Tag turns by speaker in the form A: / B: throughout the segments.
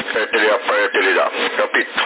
A: e te li dà, capito?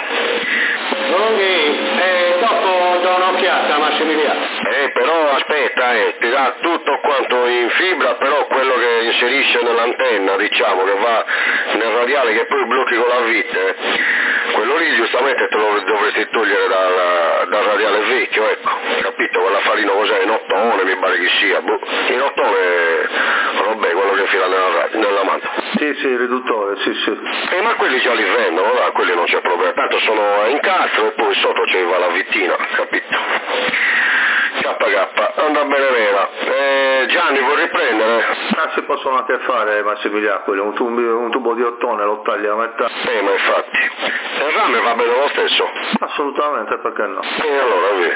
B: Dopo do un'occhiata, Massimiliano.
A: Però aspetta, ti dà tutto quanto in fibra, però quello che inserisce nell'antenna, diciamo, che va nel radiale, che poi blocchi con la vite, quello lì giustamente te lo dovresti togliere dal radiale vecchio, ecco, capito? Quell'affarino cos'è, in ottone, mi pare che sia, in ottone, vabbè, quello che fila nella manta.
C: Sì, il riduttore, sì.
A: Ma quelli già li vendono, quelli non c'è problema, tanto sono a incastro e poi sotto c'è la vittina, capito? KK, anda bene vera. Gianni, vuoi riprendere?
C: Si possono anche fare, Massimiliano, quello, un tubo di ottone lo tagli a metà.
A: Ma infatti, il rame va bene lo stesso?
C: Assolutamente, perché no?
A: Allora, via.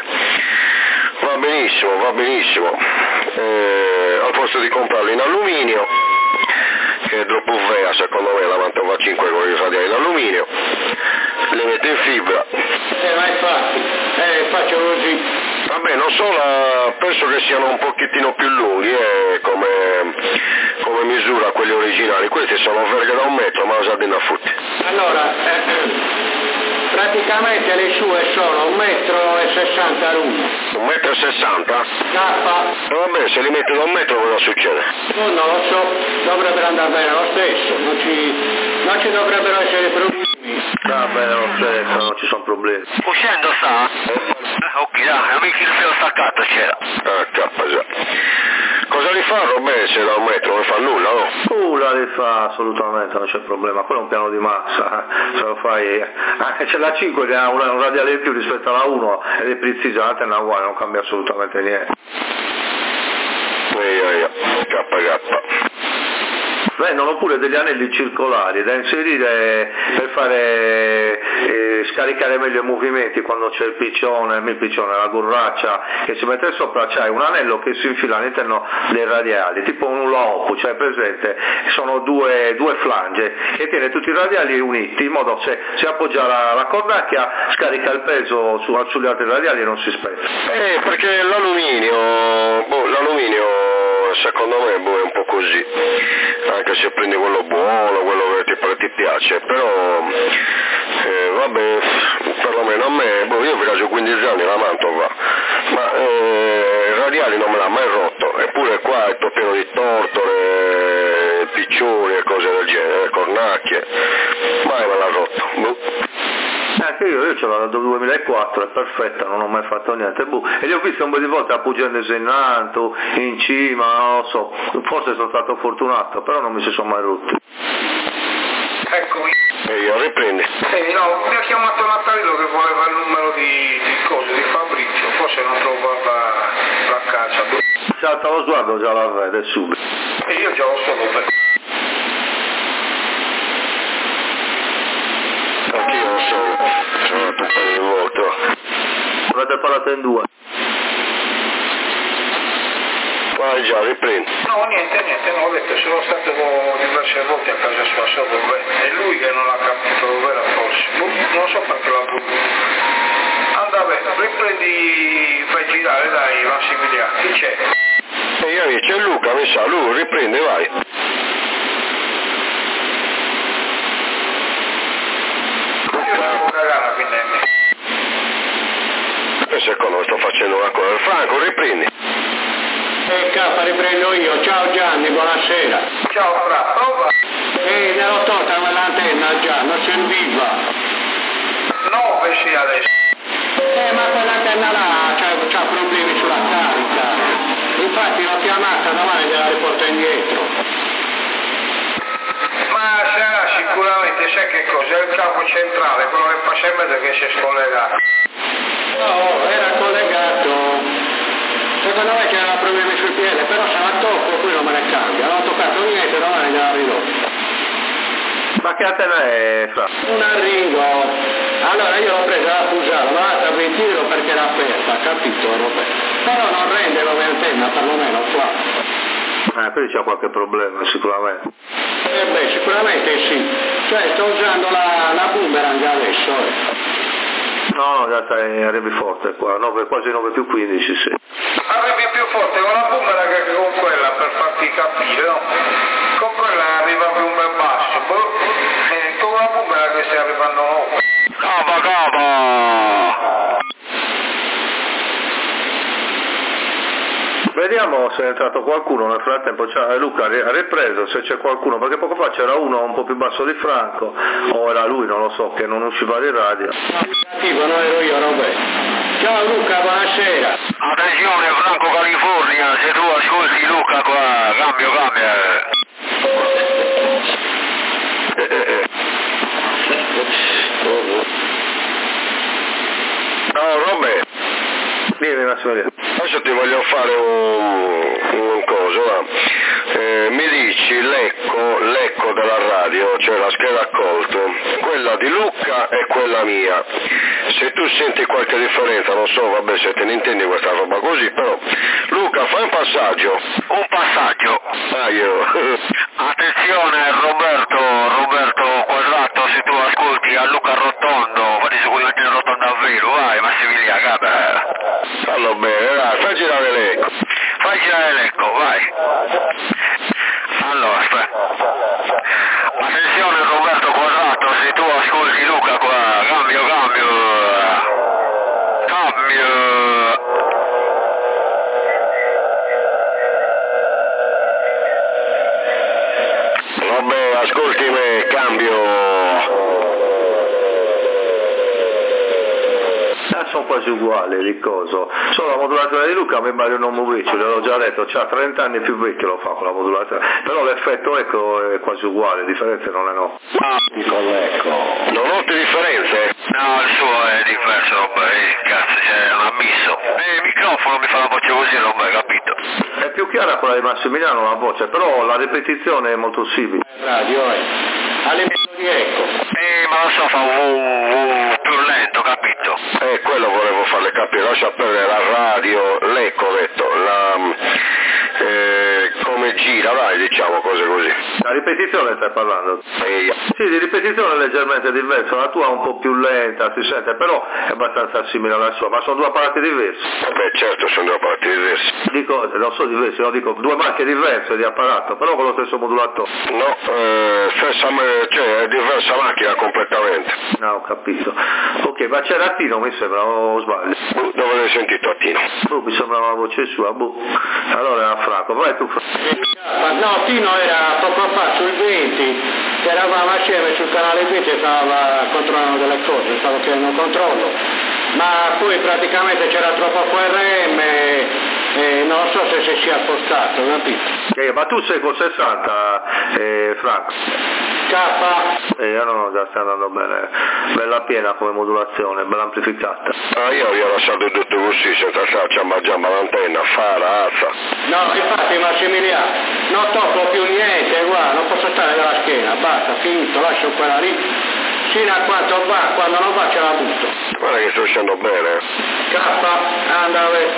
A: Va benissimo. Al posto di comprarlo in alluminio, che è troppo vea, secondo me la manta va 5 con i radiali in alluminio, le mette in fibra.
B: Ma infatti, faccio così.
A: Vabbè, non so, penso che siano un pochettino più lunghi come misura quelli originali. Questi sono verghe da 1 metro, ma usati da futti.
B: Allora, praticamente le sue sono 1,60 m l'uno.
A: 1,60 m?
B: K.
A: Vabbè, se li metti da 1 metro cosa succede?
B: Non lo so, dovrebbero andare bene lo stesso, non ci dovrebbero essere problemi.
C: Va bene lo stesso, non ci sono problemi.
A: Uscendo sta? Ok, dai, mica il filo staccato c'era. Già. Cosa li fa Robè se da 1 metro non fa nulla, no?
C: Nulla li fa, assolutamente, non c'è problema. Quello è un piano di massa, se lo fai... c'è la 5 che ha un radiale in più rispetto alla 1 ed è precisa, l'antenna uguale, non cambia assolutamente niente.
A: KK.
C: Vendono pure degli anelli circolari da inserire per fare scaricare meglio i movimenti quando c'è il piccione, la gorraccia che si mette sopra, c'hai un anello che si infila all'interno dei radiali, tipo un lopo, cioè presente, sono due flange e tiene tutti i radiali uniti in modo che se appoggia la cornacchia scarica il peso sugli altri radiali e non si spezza.
A: Perché l'alluminio secondo me è un po' così, anche se prendi quello buono, quello che ti piace, però vabbè, perlomeno a me, io vi ho 15 anni la Mantova, ma i radiali non me l'ha mai rotto, eppure qua è tutto pieno di tortole, piccioni e cose del genere, cornacchie, mai me l'ha rotto.
C: Anche io ce l'ho dal 2004, è perfetta, non ho mai fatto niente, e li ho visti un po' di volte appoggiandosi in alto, in cima, non lo so, forse sono stato fortunato, però non mi si sono mai rotti.
D: Eccomi.
A: E io riprendi.
D: No, mi ha chiamato Natalino che voleva il numero di Fabrizio, forse non trovava la caccia.
C: Si alza lo sguardo, già la vede subito.
D: E io già lo so dove.
A: Anch'io lo so, sono tutto il vuoto.
C: Avete parlato in 2.
A: Vai già, riprendi.
D: No, niente, non ho detto, sono stato diverse volte a casa sua, so dove. È lui che non ha capito dove era forse. Non so perché l'ha voluto. Anda bene, riprendi, fai girare, dai, Massimiliano, chi c'è?
A: E io c'è Luca, mi sa, lui riprende, vai. E secondo me sto facendo una cosa. Franco, riprendi.
B: K, riprendo io. Ciao Gianni, buonasera.
D: Ciao Fra,
B: ne l'ho tolta quell'antenna già, non serviva.
D: 9 sì adesso.
B: Ma quell'antenna là c'ha problemi sulla carica. Infatti l'ho chiamata domani, gliela riporto indietro.
D: Ma sarà sicuramente, sai che cosa? È il capo centrale, quello che fa sempre che si è scollegato.
B: No, era collegato. Secondo me c'era problemi sul piede, però se la tocco qui non me ne cambia. Non ho toccato niente, domani gliela ridotto.
C: Ma che antenna è, Fra?
B: Un arringo. Allora io l'ho presa da Fusaro, l'ho data a 20 euro perché era aperta, capito Roberto? Però non rende come antenna, perlomeno qua.
C: Quindi c'è qualche problema sicuramente.
B: Sicuramente sì. Cioè sto usando la boomerang adesso.
C: No, già arrivi forte qua, quasi 9 più 15, sì.
D: Arrivi più forte con la boomerang che con quella, per farti capire, no? Con quella arriva più un bel basso, con la boomerang
A: Capa!
C: Vediamo se è entrato qualcuno nel frattempo. Luca ha ripreso, se c'è qualcuno, perché poco fa c'era uno un po' più basso di Franco, o era lui, non lo so, che non usciva di radio.
B: Tipo, non ero io, Roberto. Ciao Luca, buonasera.
A: Attenzione Franco California, se tu ascolti Luca qua, cambio. Ciao Robbe.
C: Vieni Massimiliano.
A: Adesso ti voglio fare un coso, va. Mi dici l'ecco della radio, cioè la scheda accolto, quella di Luca e quella mia. Se tu senti qualche differenza, non so, vabbè, se te ne intendi questa roba così, però Luca, fai un passaggio. Ah, io. Attenzione Roberto Quadrato, se tu ascolti a Luca Rotondo, fatti sicuramente il rotondo davvero, vai Massimiliano, capa. Fallo bene, dai, fai girare l'ecco, vai. Allora, aspetta. Attenzione Roberto Quadrato, se tu ascolti Luca qua, cambio. Vabbè, ascolti me, cambio.
C: Sono quasi uguali, Riccoso. Solo la modulazione di Luca mi pare un uomo vecchio, l'ho già detto, c'ha 30 anni più vecchio lo fa con la modulazione, però l'effetto ecco è quasi uguale, differenze non ne ho.
A: Con l'ecco. Non noti differenze? No, il suo è diverso, cazzo, c'è un ammisso. Il microfono mi fa la voce così, non hai capito?
C: È più chiara quella di Massimiliano la voce, però la ripetizione è molto simile.
B: Radio, all'emetto di eco.
A: Ma lo so, fa un più lento, capito? Quello volevo farle capire, lascia perdere la radio, l'ecco, ho detto, come gira, vai, diciamo cose così.
C: La ripetizione stai parlando? Sì, di ripetizione leggermente diversa, la tua è un po' più lenta, si sente, però è abbastanza simile alla sua, ma sono due apparati diversi.
A: Beh, certo, sono due apparati diversi.
C: Dico, non so diversi, no, dico due marche diverse di apparato, però con lo stesso modulatore.
A: No, cioè è diversa macchina completamente.
C: No, ho capito. Ok, ma c'era Tino, mi sembra, o sbaglio?
A: Dove l'hai sentito a Tino?
C: Mi sembrava la voce sua, Allora era Franco, vai tu Franco.
B: No, Tino era poco fa sul 20, che eravamo assieme sul canale 20 e stava controllando delle cose, stavo chiedendo un controllo, ma poi praticamente c'era troppo QRM e non so se si è spostato, capito?
C: Ma tu sei con 60, Franco?
B: K.
C: No, già sta andando bene, bella piena come modulazione, bella amplificata.
A: Io vi ho lasciato tutto così, senza starci a mangiare l'antenna, razza.
B: No, infatti Massimiliano, non tocco più niente, guarda, non posso stare dalla schiena, basta, finito, lascio quella lì, fino a quanto va, quando non va ce la butto.
A: Guarda che sto uscendo bene.
B: K, andave,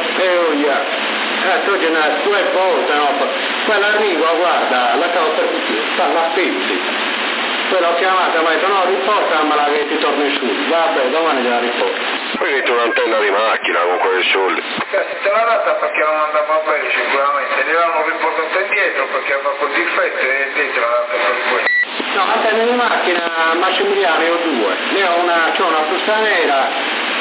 B: tu ce n'hai 2 volte, no? Quella arriva, guarda, la cavo per sta la pezzi. Poi l'ho chiamata, mi ha detto no, riportamela che ti torni su. Vabbè, domani te la riporto.
A: Poi metti un'antenna di macchina con quei soldi.
D: Te l'ha data perché non andava bene sicuramente, gli l'hanno riportata indietro perché aveva quel difetto e te l'ha data per questo.
B: No, antenne di macchina Massimiliano ne ho 2. Ne ho c'ho una frusta nera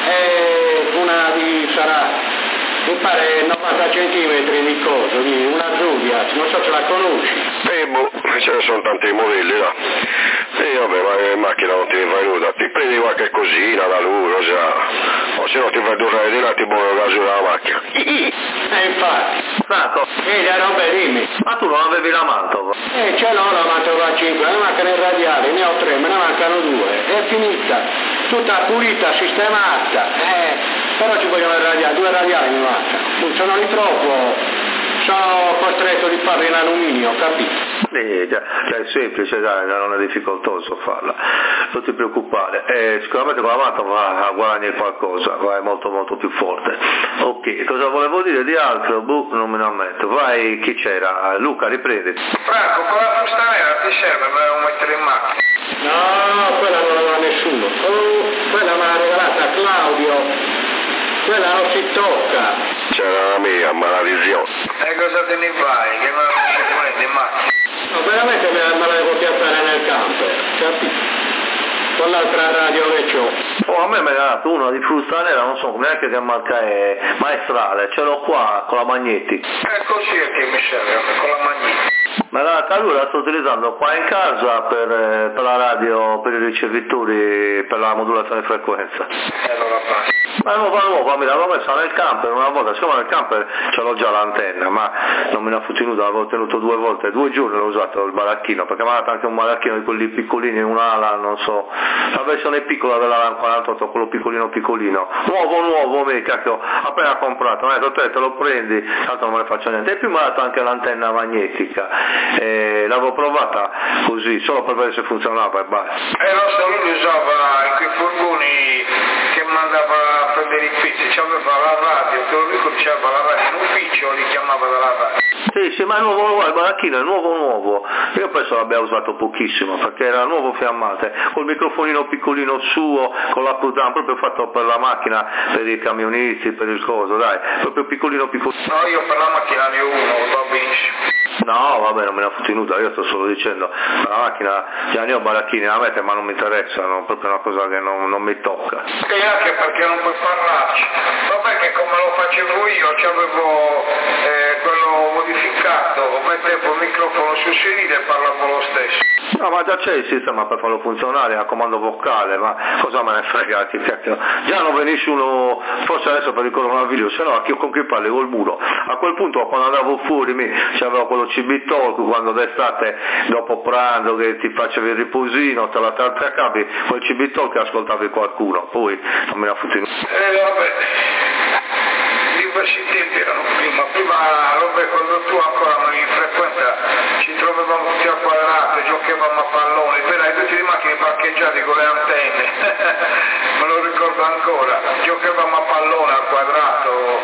B: e una di sarà. Mi pare 90 centimetri di coso, di una Zodiac, non so se la conosci.
A: Ce ne sono tanti modelli là. Vabbè, ma in macchina non ti fai nulla, ti prendi qualche cosina da lui, o se no ti fai 2 ore di là ti buono la gasolina alla macchina.
B: Infatti.
C: Franco,
B: Robe, dimmi.
C: ma tu non avevi la mantova?
B: Ce l'ho la mantova 5, ne mancano i radiali, ne ho 3, me ne mancano 2, è finita, tutta pulita, sistemata, però ci vogliono i radiali, 2 radiali mi mancano, se non li trovo sono costretto di farli in alluminio, capito?
C: Già, è semplice, dai, non è difficoltoso farla, non ti preoccupare, sicuramente con la mantova guadagni qualcosa, vai molto molto più forte. Ok, cosa volevo dire di altro? Non me ne ammetto, vai, chi c'era? Luca, riprendi.
D: Franco, con la frusta nera ti serve me la devo mettere in macchina?
B: No, quella non la va nessuno, quella me l'ha regalata Claudio, quella non si tocca.
A: C'era la mia maledizione.
D: E cosa te ne fai? Che me la prende in macchina?
B: No, veramente me la devo piazzare nel camper, capito? Con l'altra radio che c'ho.
C: Oh, a me mi ha dato una di frusta nera, non so neanche che marca è, maestrale, ce l'ho qua con la magnetic.
D: Così è che mi serve, con la magnetic.
C: Ma la lui la sto utilizzando qua in casa per la radio, per i ricevitori, per la modulazione di frequenza.
D: Allora basta.
C: Ma nuova, mi l'avevo messa nel camper una volta, siccome nel camper ce l'ho già l'antenna, ma non me ne ha fottenuto, l'avevo tenuto 2 volte, 2 giorni l'ho usato il baracchino, perché mi ha dato anche un baracchino di quelli piccolini, un'ala, non so, la versione piccola della 48, quello piccolino, nuovo, mica che ho appena comprato, mi ha detto te lo prendi, tanto non me ne faccio niente, e più mi ha dato anche l'antenna magnetica, l'avevo provata così, solo per vedere se funzionava e basta.
D: Lo so, lui usava in quei furgoni che mandava a prendere i pezzi, c'aveva la radio, te lo dico, c'aveva la radio in ufficio, li chiamava dalla radio.
C: Sì, ma è nuovo, il baracchino è nuovo, io penso l'abbia usato pochissimo, perché era nuovo fiammante, col microfonino piccolino suo, con la Q-Dan, proprio fatto per la macchina, per i camionisti, per il coso, dai, proprio piccolino.
D: No, io per la macchina ne ho uno, va benissimo.
C: No, vabbè, non me ne ha fottenuta, io sto solo dicendo, la macchina, già ne ho baracchini a mettere, ma non mi interessano, proprio una cosa che non mi tocca.
D: E anche perché non puoi parlarci. Vabbè che come lo facevo io, c'avevo quello modificato, mettevo il microfono sul sedile e parlavo lo stesso.
C: No, ma già c'è il sistema per farlo funzionare a comando vocale, ma cosa me ne frega, che cacchio. Già non venisse uno, forse adesso per il coronavirus, se no anche io con chi parli col muro. A quel punto quando andavo fuori c'avevo quello CB Talk, quando d'estate dopo pranzo che ti facevi il riposino, te la capi, quel CB Talk che ascoltavi qualcuno, poi non me la fottenuto.
D: Vabbè, diversi tempi erano prima Robert, quando tu ancora non in frequenza ci trovavamo tutti al quadrato, giocavamo a pallone, verai tutti le macchine parcheggiate con le antenne, me lo ricordo ancora, giocavamo a pallone al quadrato,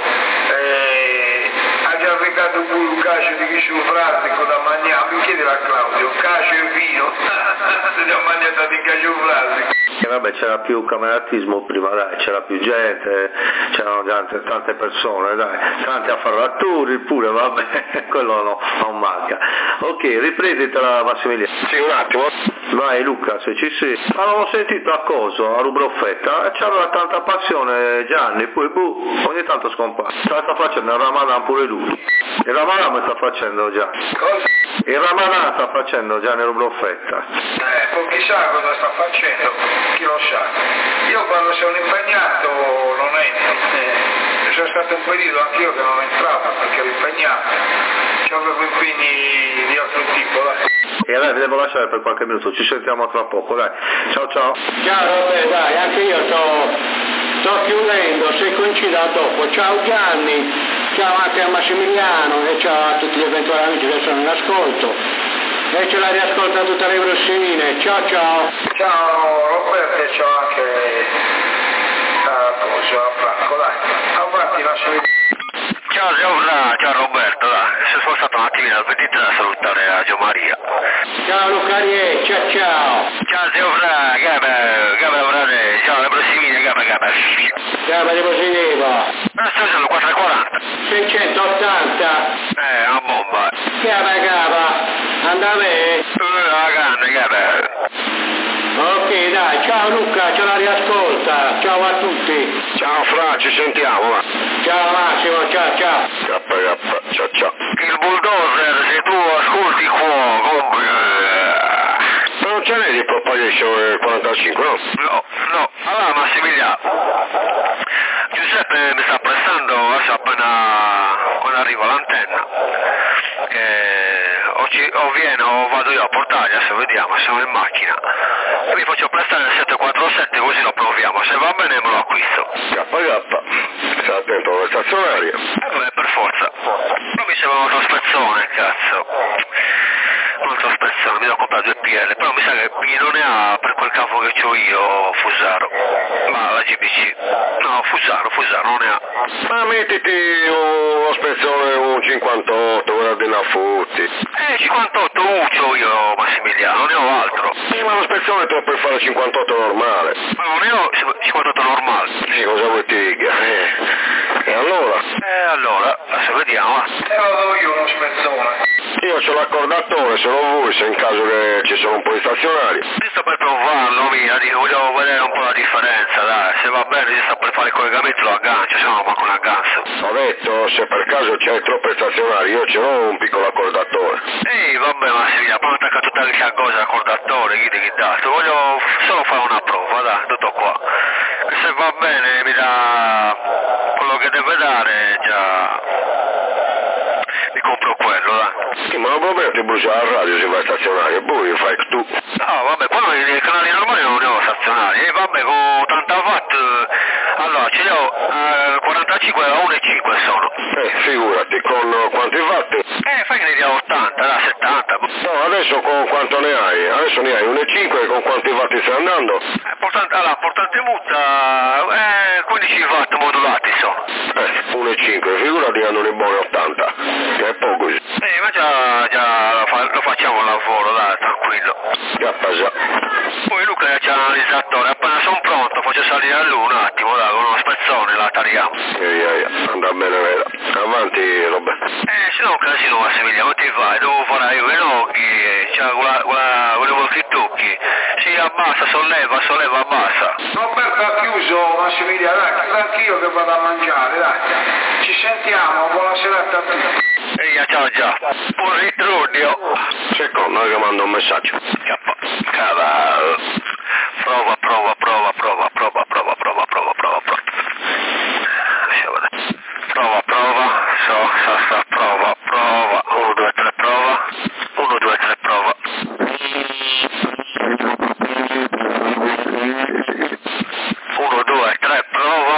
D: ha già regato pure un calcio di chi frasico da mangiare, mi chiede a Claudio, calcio e vino, si è mangiata di calcio frasico.
C: E vabbè, c'era più cameratismo prima, dai, c'era più gente, c'erano tante persone, dai, tanti affarratori pure, vabbè, quello non manca. Ok, riprenditela Massimiliano.
A: Sì, un attimo.
C: Vai Luca, se ci sei. Ma non ho sentito a coso, a Rubroffetta, c'aveva tanta passione Gianni, poi ogni tanto scompare. Sta facendo il Ramadan pure lui. Il Ramadan mi sta facendo già.
D: Cosa?
C: Il Ramadan sta facendo Gianni Rubroffetta.
D: Poi chissà cosa sta facendo, chi lo sa. Io quando sono impegnato non entro. C'è stato un periodo anch'io che non entravo perché ero impegnato. C'avevo impegni di altro tipo, dai.
C: E allora vi devo lasciare per qualche minuto, ci sentiamo tra poco, dai. Ciao.
B: Ciao Robè, dai, anche io sto chiudendo, se coincida dopo. Ciao Gianni, ciao anche a Massimiliano e ciao a tutti gli eventuali amici che sono in ascolto. E ce la riascolta tutte le prossime. Ciao.
D: Ciao Roberto e ciao anche a Franco, dai. Avanti, lasciami.
A: Ciao Roberto, dai, sono spostato un attimino al petit a salutare a Gio Maria.
B: Ciao Lucarie, ciao.
A: Ciao zio Fra, Gabe, ciao alle prossime, Gabe.
B: Gaba di Positivo.
A: Adesso sono 440.
B: 680.
A: Una bomba.
B: Gaba, andame.
A: La grande, Gabe.
B: Ok, dai, ciao Luca, ce la riascolta. Ciao a tutti.
A: Ciao Fra, ci sentiamo, va.
B: Ciao Massimo, ciao.
A: Ciao. Il bulldozer, se tu ascolti qua, ma non ce n'è di Propagation 45, no? No. Allora Massimiliano, Giuseppe mi sta pressando adesso appena quando arriva l'antenna. O viene o vado io a portarli, adesso vediamo, siamo in macchina. E vi faccio prestare il 747 così lo proviamo, se va bene me lo acquisto. Stai attento alle stazionarie. Per forza. Però mi sembra un altro spezzone, cazzo. Un altro spezzone, mi devo comprare 2 PL, però mi sa che non ne ha per quel cavo che c'ho io, Fusaro. Ma la GBC. No, Fusaro, non ne ha. Ma mettiti uno spezzone, un 58, guarda una fotti. 58 c'ho io, Massimiliano, non ne ho altro. Ma lo spezzone te lo puoi fare 58 normale. Ma non ne ho 58 normale. Cosa vuoi ti dica? E allora? Allora, adesso vediamo.
D: Te lo do io uno spezzone.
A: Io c'ho l'accordatore, se lo vuoi, se in caso che ci sono un po' di stazionari. Io sto per provarlo, voglio vedere un po' la differenza, dai, se va bene io sto per fare il collegamento lo aggancio, se no manco un aggancio.
C: Ho detto, se per caso c'hai troppe stazionari, io ce l'ho un piccolo accordatore.
A: Ehi, vabbè Massimiliano, poi attacca tutta questa cosa l'accordatore, chi dato, voglio solo fare una prova, dai, tutto qua. E se va bene mi dà quello che deve dare, già mi compro quello, dai.
C: Sì, ma non va bene, ti brucia la radio se vai stazionario, e poi fai tu.
A: No, vabbè, qua nei canali normali non ne ho stazionari, e vabbè, con 80 watt, allora ce li ho 45 a 1,5 sono.
C: Figurati, con quanti watt?
A: Fai che ne dia 80, da 70.
C: No, adesso con quanto ne hai? Adesso ne hai 1,5, con quanti watt stai andando?
A: Portante mutta, 15 watt modulati sono.
C: 1,5, figurati che hanno un buoni 80, che è poco così.
A: Ma già lo facciamo il lavoro, dai, tranquillo.
C: Già passa.
A: Poi Luca c'è l'analizzatore, appena sono pronto faccio salire a lui un attimo, dai, con uno spezzone la tariamo.
C: Andrà bene, vero. Avanti, Robert.
A: Se no un casino Massimiliano, ti vai, devo fare io i nocchi, cioè volevo che tocchi. Si abbassa, solleva, abbassa.
D: Roberto ha chiuso, Massimiliano, dai, chiudo anch'io che vado a mangiare, dai. Ci sentiamo, buona serata a tutti.
A: Ciao già, buon ritorno.
C: Secondo che mando un messaggio.
A: Cavallo. Prova. Prova. 1, 2, 3, prova. 1, 2, 3, prova. 1, 2, 3, prova.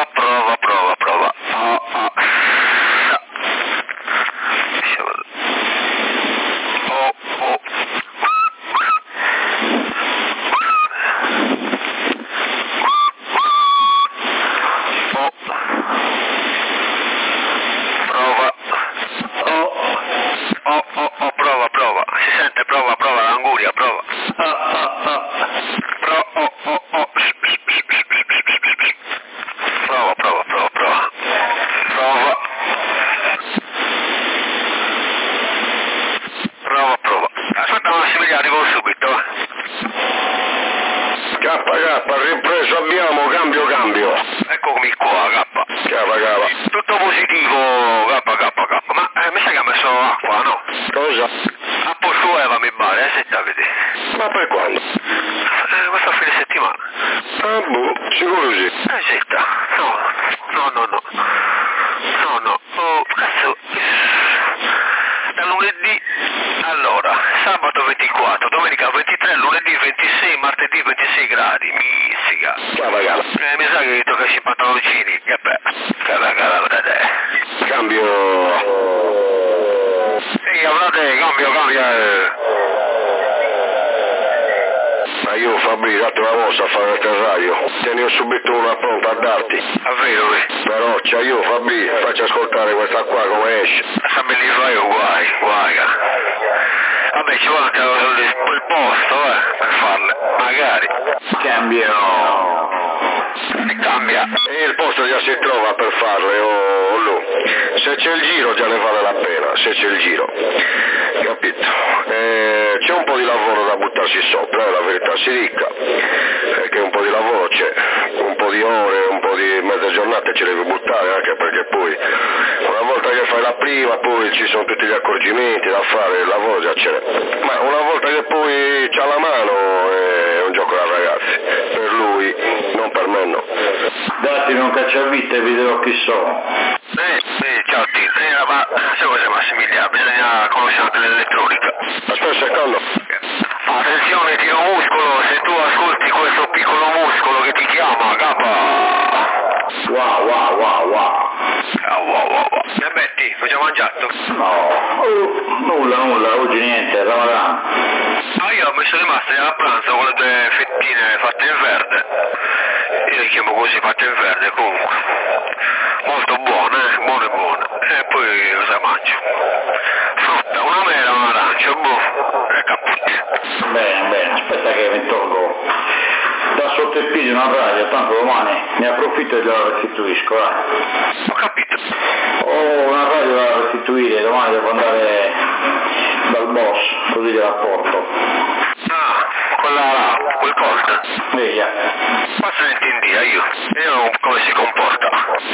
A: Prova. Si sente, prova, l'anguria, prova. Prova. Aspetta Massimiliano, arrivo subito, va.
C: K, ripreso abbiamo, cambio.
A: Eccomi qua, K.
C: Cava.
A: Tutto positivo, K. Ma mi sa che ha messo acqua, no?
C: Cosa?
A: A posto Eva mi pare, se te vedi.
C: Ma per quando?
A: Questo fine settimana.
C: Sicuro sì.
A: Zitta. No. Oh, cazzo. Da lunedì, allora, sabato 24, domenica 23, lunedì 26, martedì 26 gradi, mizzica.
C: Cava.
A: Mi sa che tocca i pantaloncini, che bello.
C: Cambio.
A: Sì, guardate, cambio.
C: Ma io Fabri, dato la mossa a fare il terrario, te ne ho subito una pronta a darti.
A: Davvero,
C: Però io Fabri, faccio ascoltare questa qua come esce.
A: se me li fai guai. Vabbè, ci vuole anche il posto, per farle, magari.
C: Cambio.
A: Cambia.
C: E il posto già si trova per farle, lui. Se c'è il giro già ne vale la pena, se c'è il giro. Capito? C'è un po' di lavoro da buttarsi sopra, la verità si dica. Perché un po' di lavoro c'è, un po' di ore, un po' di mezze giornate ce le devi buttare, anche perché poi una volta che fai la prima poi ci sono tutti gli accorgimenti da fare, il lavoro già c'è. Ma una volta che poi c'ha la mano è un gioco da ragazzi, per lui, non per me no.
B: Datemi un cacciavite e vi dirò chi sono.
A: Ciao Tino, ma sai cosa Massimiliano, bisogna conoscere dell'elettronica.
C: Aspetta un secondo.
A: Attenzione Tino Muscolo, se tu ascolti questo piccolo muscolo che ti chiama,
B: Wow.
A: E Betty, ho già mangiato?
B: No. Nulla, oggi niente, Ramadan.
A: Io mi sono rimasto a pranzo con le 2 fettine fatte in verde. Io le chiamo così, fatte in verde comunque. Molto buone. E poi cosa mangio? Frutta, una mela, un arancio, e caputti.
B: Bene, aspetta che mi tolgo da sotto il piede una radio, tanto domani ne approfitto e gliela restituisco.
A: Ho capito.
B: Ho una radio da restituire, domani devo andare dal boss, così gliela porto.
A: quella là, quel Colt.
B: Via.
A: Ma senti in dia io, vediamo come si comporta.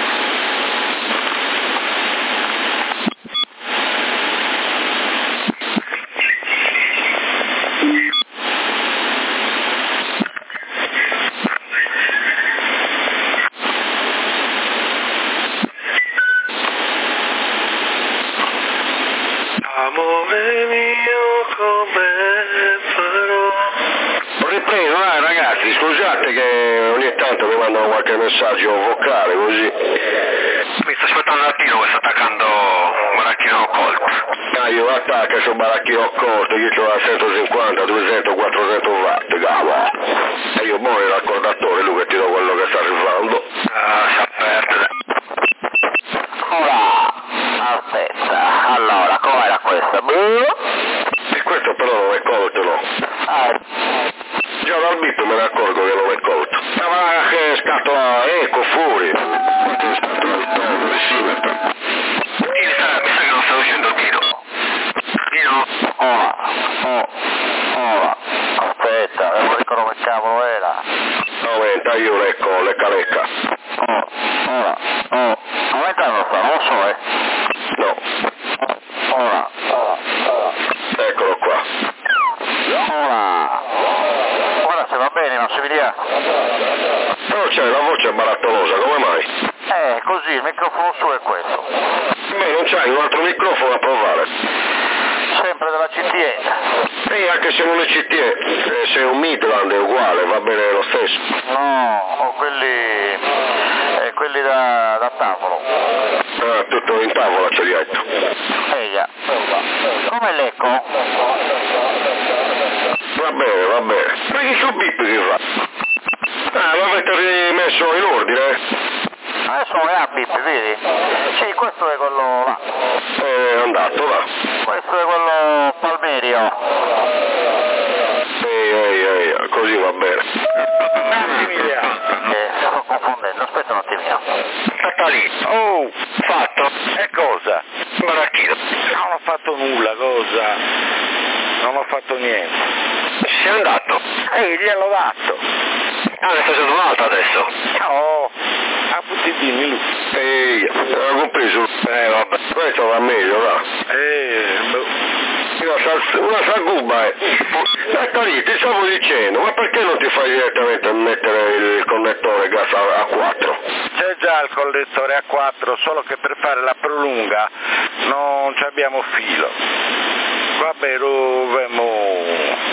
A: Amore mio come farò. Ho ripreso, ragazzi, scusate che ogni tanto mi mandano qualche messaggio vocale così. Mi sta aspettando un attimo che sta attaccando un baracchino Colt. Io attacco su baracchino Colt, io ho a 150, 200, 400 watt, cavolo. E io muoio l'accordatore, lui che ti do quello che sta arrivando. Si aperte.
E: Ora, aspetta, allora, com'era questa?
A: E questo però non è Colt, no? Già dal bip me ne accorgo che non è Colt. Ma che scatola, ecco fuori. Mi sa che non sta uscendo il tiro. Tiro?
E: Ora, aspetta, non ricordo che cavolo era.
A: Aumenta io lecca.
E: Ora, aumenta non lo so,
A: No.
E: Ora.
A: Eccolo qua.
E: Ora se va bene, non si vede.
A: Però c'è la voce barattolosa, come mai?
E: Così, il microfono suo è questo.
A: Beh, non c'hai un altro microfono a provare?
E: Sempre della CTE.
A: E anche se non è CTE, se è un Midland è uguale, va bene lo stesso.
E: No, quelli da tavolo.
A: Ah, tutto in tavola ce li hai tu.
E: Eia. Come l'eco?
A: Va bene. Ma che sul bip che fa? L'avete rimesso in ordine?
E: Adesso non è a bip, vedi? Sì, questo è quello là.
A: È andato, va.
E: Questo è quello Palmerio.
A: Ehi, così va bene.
E: Sto confondendo, aspetta un attimino.
A: Sta lì. Oh, fatto.
B: E cosa?
A: Baracchino.
B: Non ho fatto nulla, cosa? Non ho fatto niente.
A: Si è andato.
B: Gliel'ho dato.
A: Ne sta facendo un'altra adesso.
B: No, a puttini lui.
A: Ehi, l'ho compreso. Vabbè, questo va meglio, va. Una sagubba sta lì, ti stavo dicendo, ma perché non ti fai direttamente mettere il connettore gas a 4?
B: C'è già il collettore a 4, solo che per fare la prolunga non ci abbiamo filo. Vabbè, lo vemo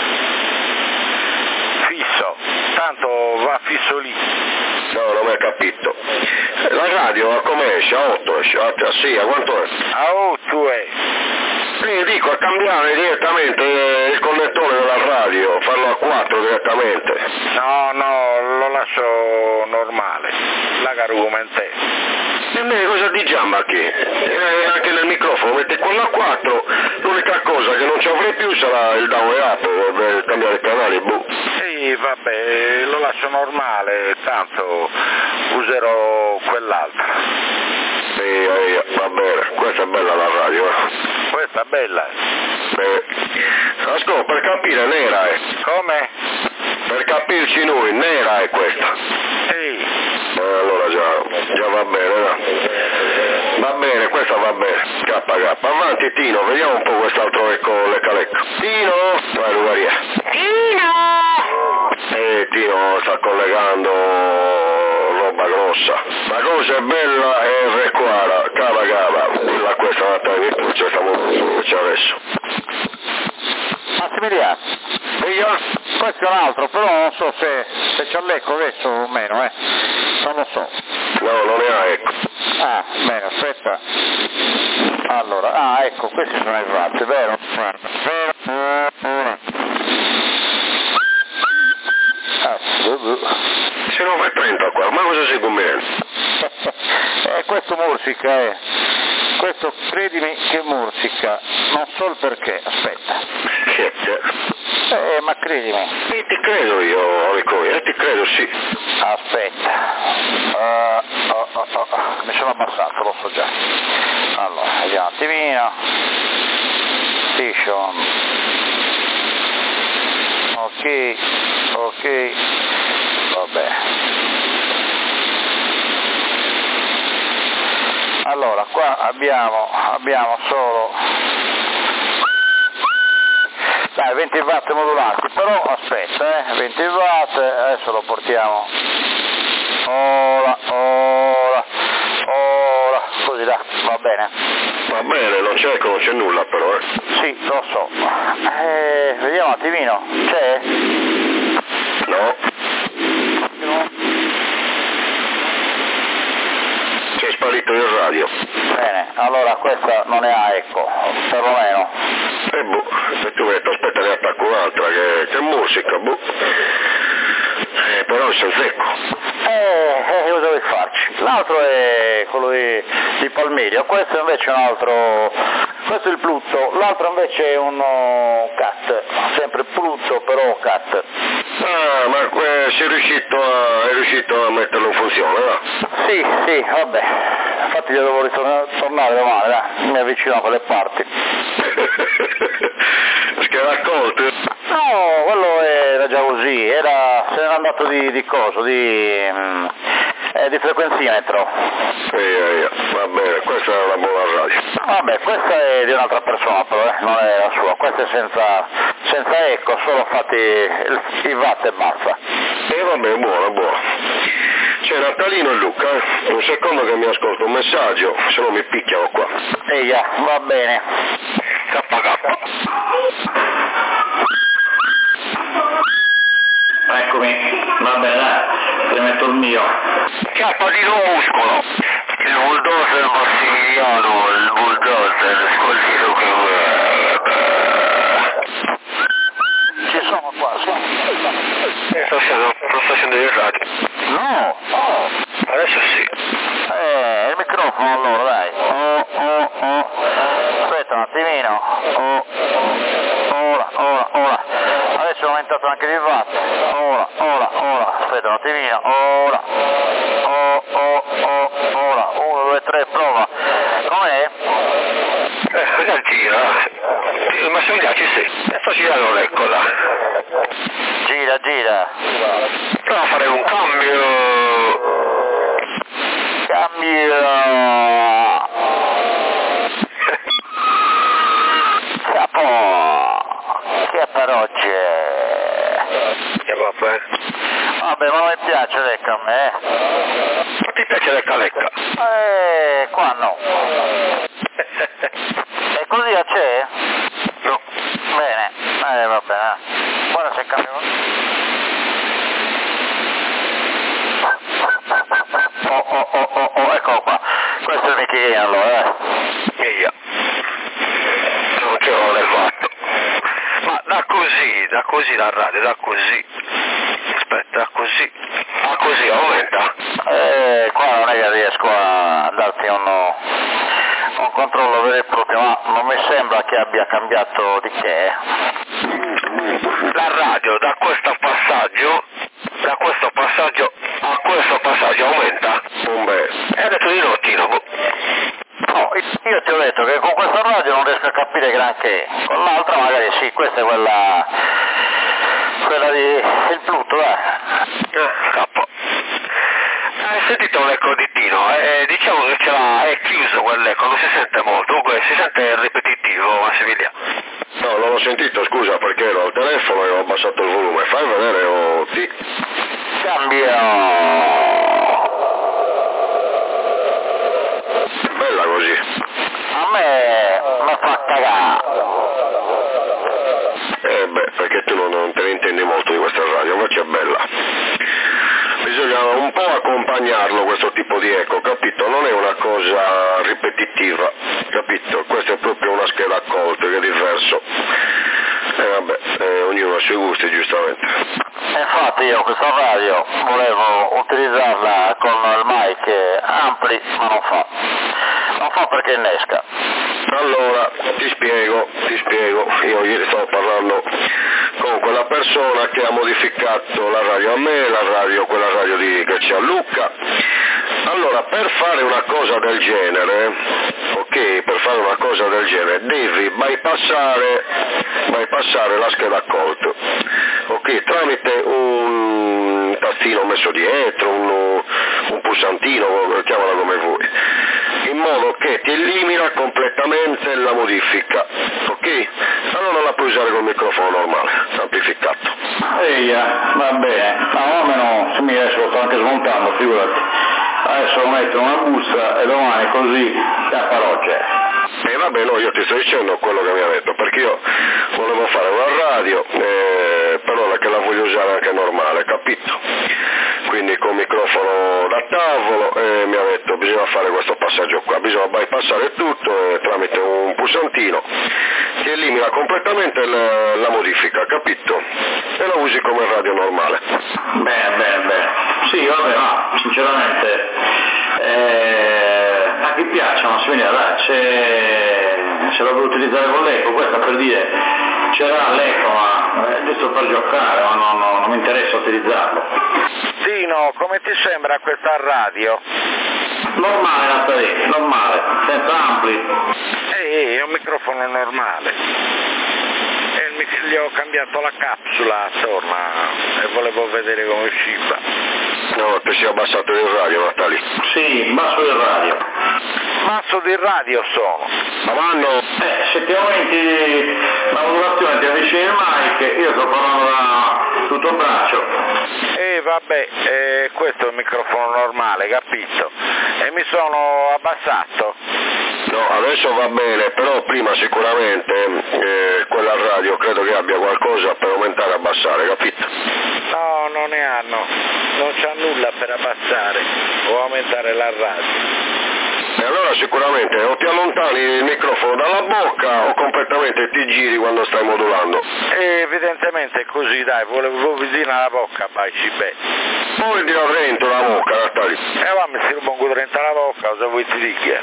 B: fisso, tanto va fisso lì.
A: No, non mi hai capito. La radio come esce? A 8 esce? Sì, a quanto è?
B: A 8 è.
A: Sì, dico a cambiare direttamente il connettore della radio, farlo a 4 direttamente.
B: No, lo lascio normale, la carumente.
A: E me cosa di giamba qui? Anche nel microfono metti quello a 4, l'unica cosa che non ci avrei più sarà il down e up per cambiare i canali, boh.
B: Sì, vabbè, lo lascio normale, tanto userò quell'altra.
A: Va bene, questa è bella la radio,
B: Questa è bella.
A: Ascolta, per capire nera è.
B: Come?
A: Per capirci noi, nera è questa.
B: Sì.
A: Allora già va bene, no? Va bene, questa va bene. KK. Avanti Tino, vediamo un po' quest'altro lecca. Tino! Vai Lugaria. Tino sta collegando roba grossa. La cosa è bella e recuara, cava. La questa è una virtuce, stiamo c'è adesso.
E: Massimiliano.
A: Via?
E: Questo è un altro, però non so se c'è l'eco adesso o meno, Non lo so.
A: No, non ne ha ecco.
E: Bene, aspetta. Allora, ecco, questi sono i fatti, vero?
A: Se non fai 30 qua, ma cosa sei combinando?
E: Questo morsica, Questo credimi che morsica, non so il perché, aspetta. Ma credimi.
A: Ti credo io, Rico, ti credo sì.
E: Aspetta. Mi sono abbassato, lo so già. Allora, vediamo un attimino. Station. Ok. ok, vabbè. Allora, qua abbiamo solo 20 watt modulati, però aspetta, 20 watt, adesso lo portiamo, ora, così dai, va bene.
A: Va bene, non c'è nulla però,
E: Sì, lo so. Vediamo un attimino, c'è?
A: No. C'è sparito il radio.
E: Bene, allora questa non ne ha eco, perlomeno.
A: Se tu vedi, aspetta ne attacco un'altra, che musica, però è senza eco.
E: Cosa vuoi farci? L'altro è quello di Palmirio, questo invece è un altro, questo è il Plutto, l'altro invece è un CAT, sempre Plutto però CAT.
A: Ah, ma sei riuscito a metterlo in funzione, va?
E: Sì, vabbè, infatti io devo tornare domani, dai, mi avvicino a quelle parti.
A: Scheda raccolto?
E: No, quello era già così, se n'era andato di coso, di frequenzimetro.
A: Va bene, questa è una buona radio.
E: Vabbè, questa è di un'altra persona però, non è la sua, questa è senza eco, solo fatti i watt e basta.
A: Vabbè, buona. C'è Natalino e Luca, un secondo che mi ascolto un messaggio, se no mi picchiano qua.
E: Eia, va bene.
A: KK.
E: Eccomi, va bene, dai, ti metto il mio.
A: Capatino muscolo. Il bulldozer massiliano, il bulldozer, scoltino che...
E: Ci sono qua,
A: Non sto facendo il radio.
E: No!
A: Adesso sì.
E: Il microfono allora, dai. Aspetta un attimino. Ora. Adesso ho aumentato anche di watt. Ora. Aspetta un attimino. Ora. 1, 2, 3, prova. Com'è?
A: Gira. Ma se mi piace sì. Sto girando l'eccola.
E: Gira.
A: Prova a fare un cambio.
E: Che per oggi. Vabbè, ma non mi piace lecca a me.
A: Non ti piace lecca?
E: Qua no. E così c'è?
A: No.
E: Bene, va bene. Guarda se cambio. Eccolo qua. Questo è il Mickey allora,
A: Non ce l'ho fatto. Ma da così la radio, da così. Aspetta, da così. Ah, così aumenta.
E: Qua non è che riesco a darti un controllo vero e proprio, ma non mi sembra che abbia cambiato di che.
A: La radio da questo passaggio a questo passaggio aumenta. Hai detto di no, Tino.
E: No, io ti ho detto che con questa radio non riesco a capire granché, con l'altra magari sì, questa è quella di il Pluto,
A: Capo. Hai sentito l'eco di Tino? Diciamo che è chiuso quell'eco, non si sente molto, comunque si sente ripetitivo, Massimiliano. No, non l'ho sentito, scusa, perché ero al telefono e ho abbassato il volume. Fai vedere,
E: Cambio.
A: Bella così.
E: A me mi fa cagare.
A: Perché tu non te ne intendi molto di questa radio, invece è bella. Bisogna un po' accompagnarlo questo tipo di eco, capito? Non è una cosa ripetitiva, capito? Questa è proprio una scheda a colto, che è diverso. Ognuno ha i suoi gusti, giustamente.
E: Infatti io questa radio volevo utilizzarla con il mic ampli, ma non fa perché innesca.
A: Allora, ti spiego, io ieri stavo parlando con quella persona che ha modificato la radio a me, quella radio che c'è a Luca. Allora, per fare una cosa del genere, devi bypassare la scheda a colto. ok, tramite un tastino messo dietro, un pulsantino, chiamala come vuoi, in modo che ti elimina completamente la modifica, ok? Allora non la puoi usare col microfono normale, amplificato.
B: Va bene, ma almeno se mi adesso lo sto anche smontando, figurati. Adesso lo metto in una busta e domani così a parrocchia.
A: E vabbè, no, io ti sto dicendo quello che mi ha detto, perché io volevo fare una radio, però che la voglio usare anche normale, capito? Quindi con microfono da tavolo, mi ha detto bisogna fare questo passaggio qua, bisogna bypassare tutto tramite un pulsantino che elimina completamente la modifica, capito? E la usi come radio normale.
B: Bene. Sì, vabbè, ma sinceramente a chi piace, ma si veniva là, se la vuoi utilizzare con l'eco, questa per dire c'era l'eco, ma è giusto per giocare, ma non mi interessa utilizzarlo.
E: Dino, come ti sembra questa radio?
B: Normale, Natale, normale, senza ampli.
E: È un microfono normale. Gli ho cambiato la capsula attorno e volevo vedere come usciva.
A: No, ti sei abbassato il radio, Natali.
B: Sì, basso del radio.
E: Basso del radio sono.
A: Ma vanno?
B: Se ti aumenti la modulazione ti avvicini il mic, io sto parlando da tutto il braccio.
E: Vabbè, questo è un microfono normale, capito? E mi sono abbassato.
A: No, adesso va bene, però prima sicuramente quella radio credo che abbia qualcosa per aumentare e abbassare, capito?
E: No, non ne hanno, non c'ha nulla per abbassare o aumentare la radio.
A: E allora sicuramente o ti allontani il microfono dalla bocca o completamente ti giri quando stai modulando.
E: Evidentemente è così, dai, volevo vicino alla bocca, baci beh.
A: Poi ti dentro la bocca, Natali.
E: Va, mi si ruba un culo dentro la bocca, cosa vuoi ti dica?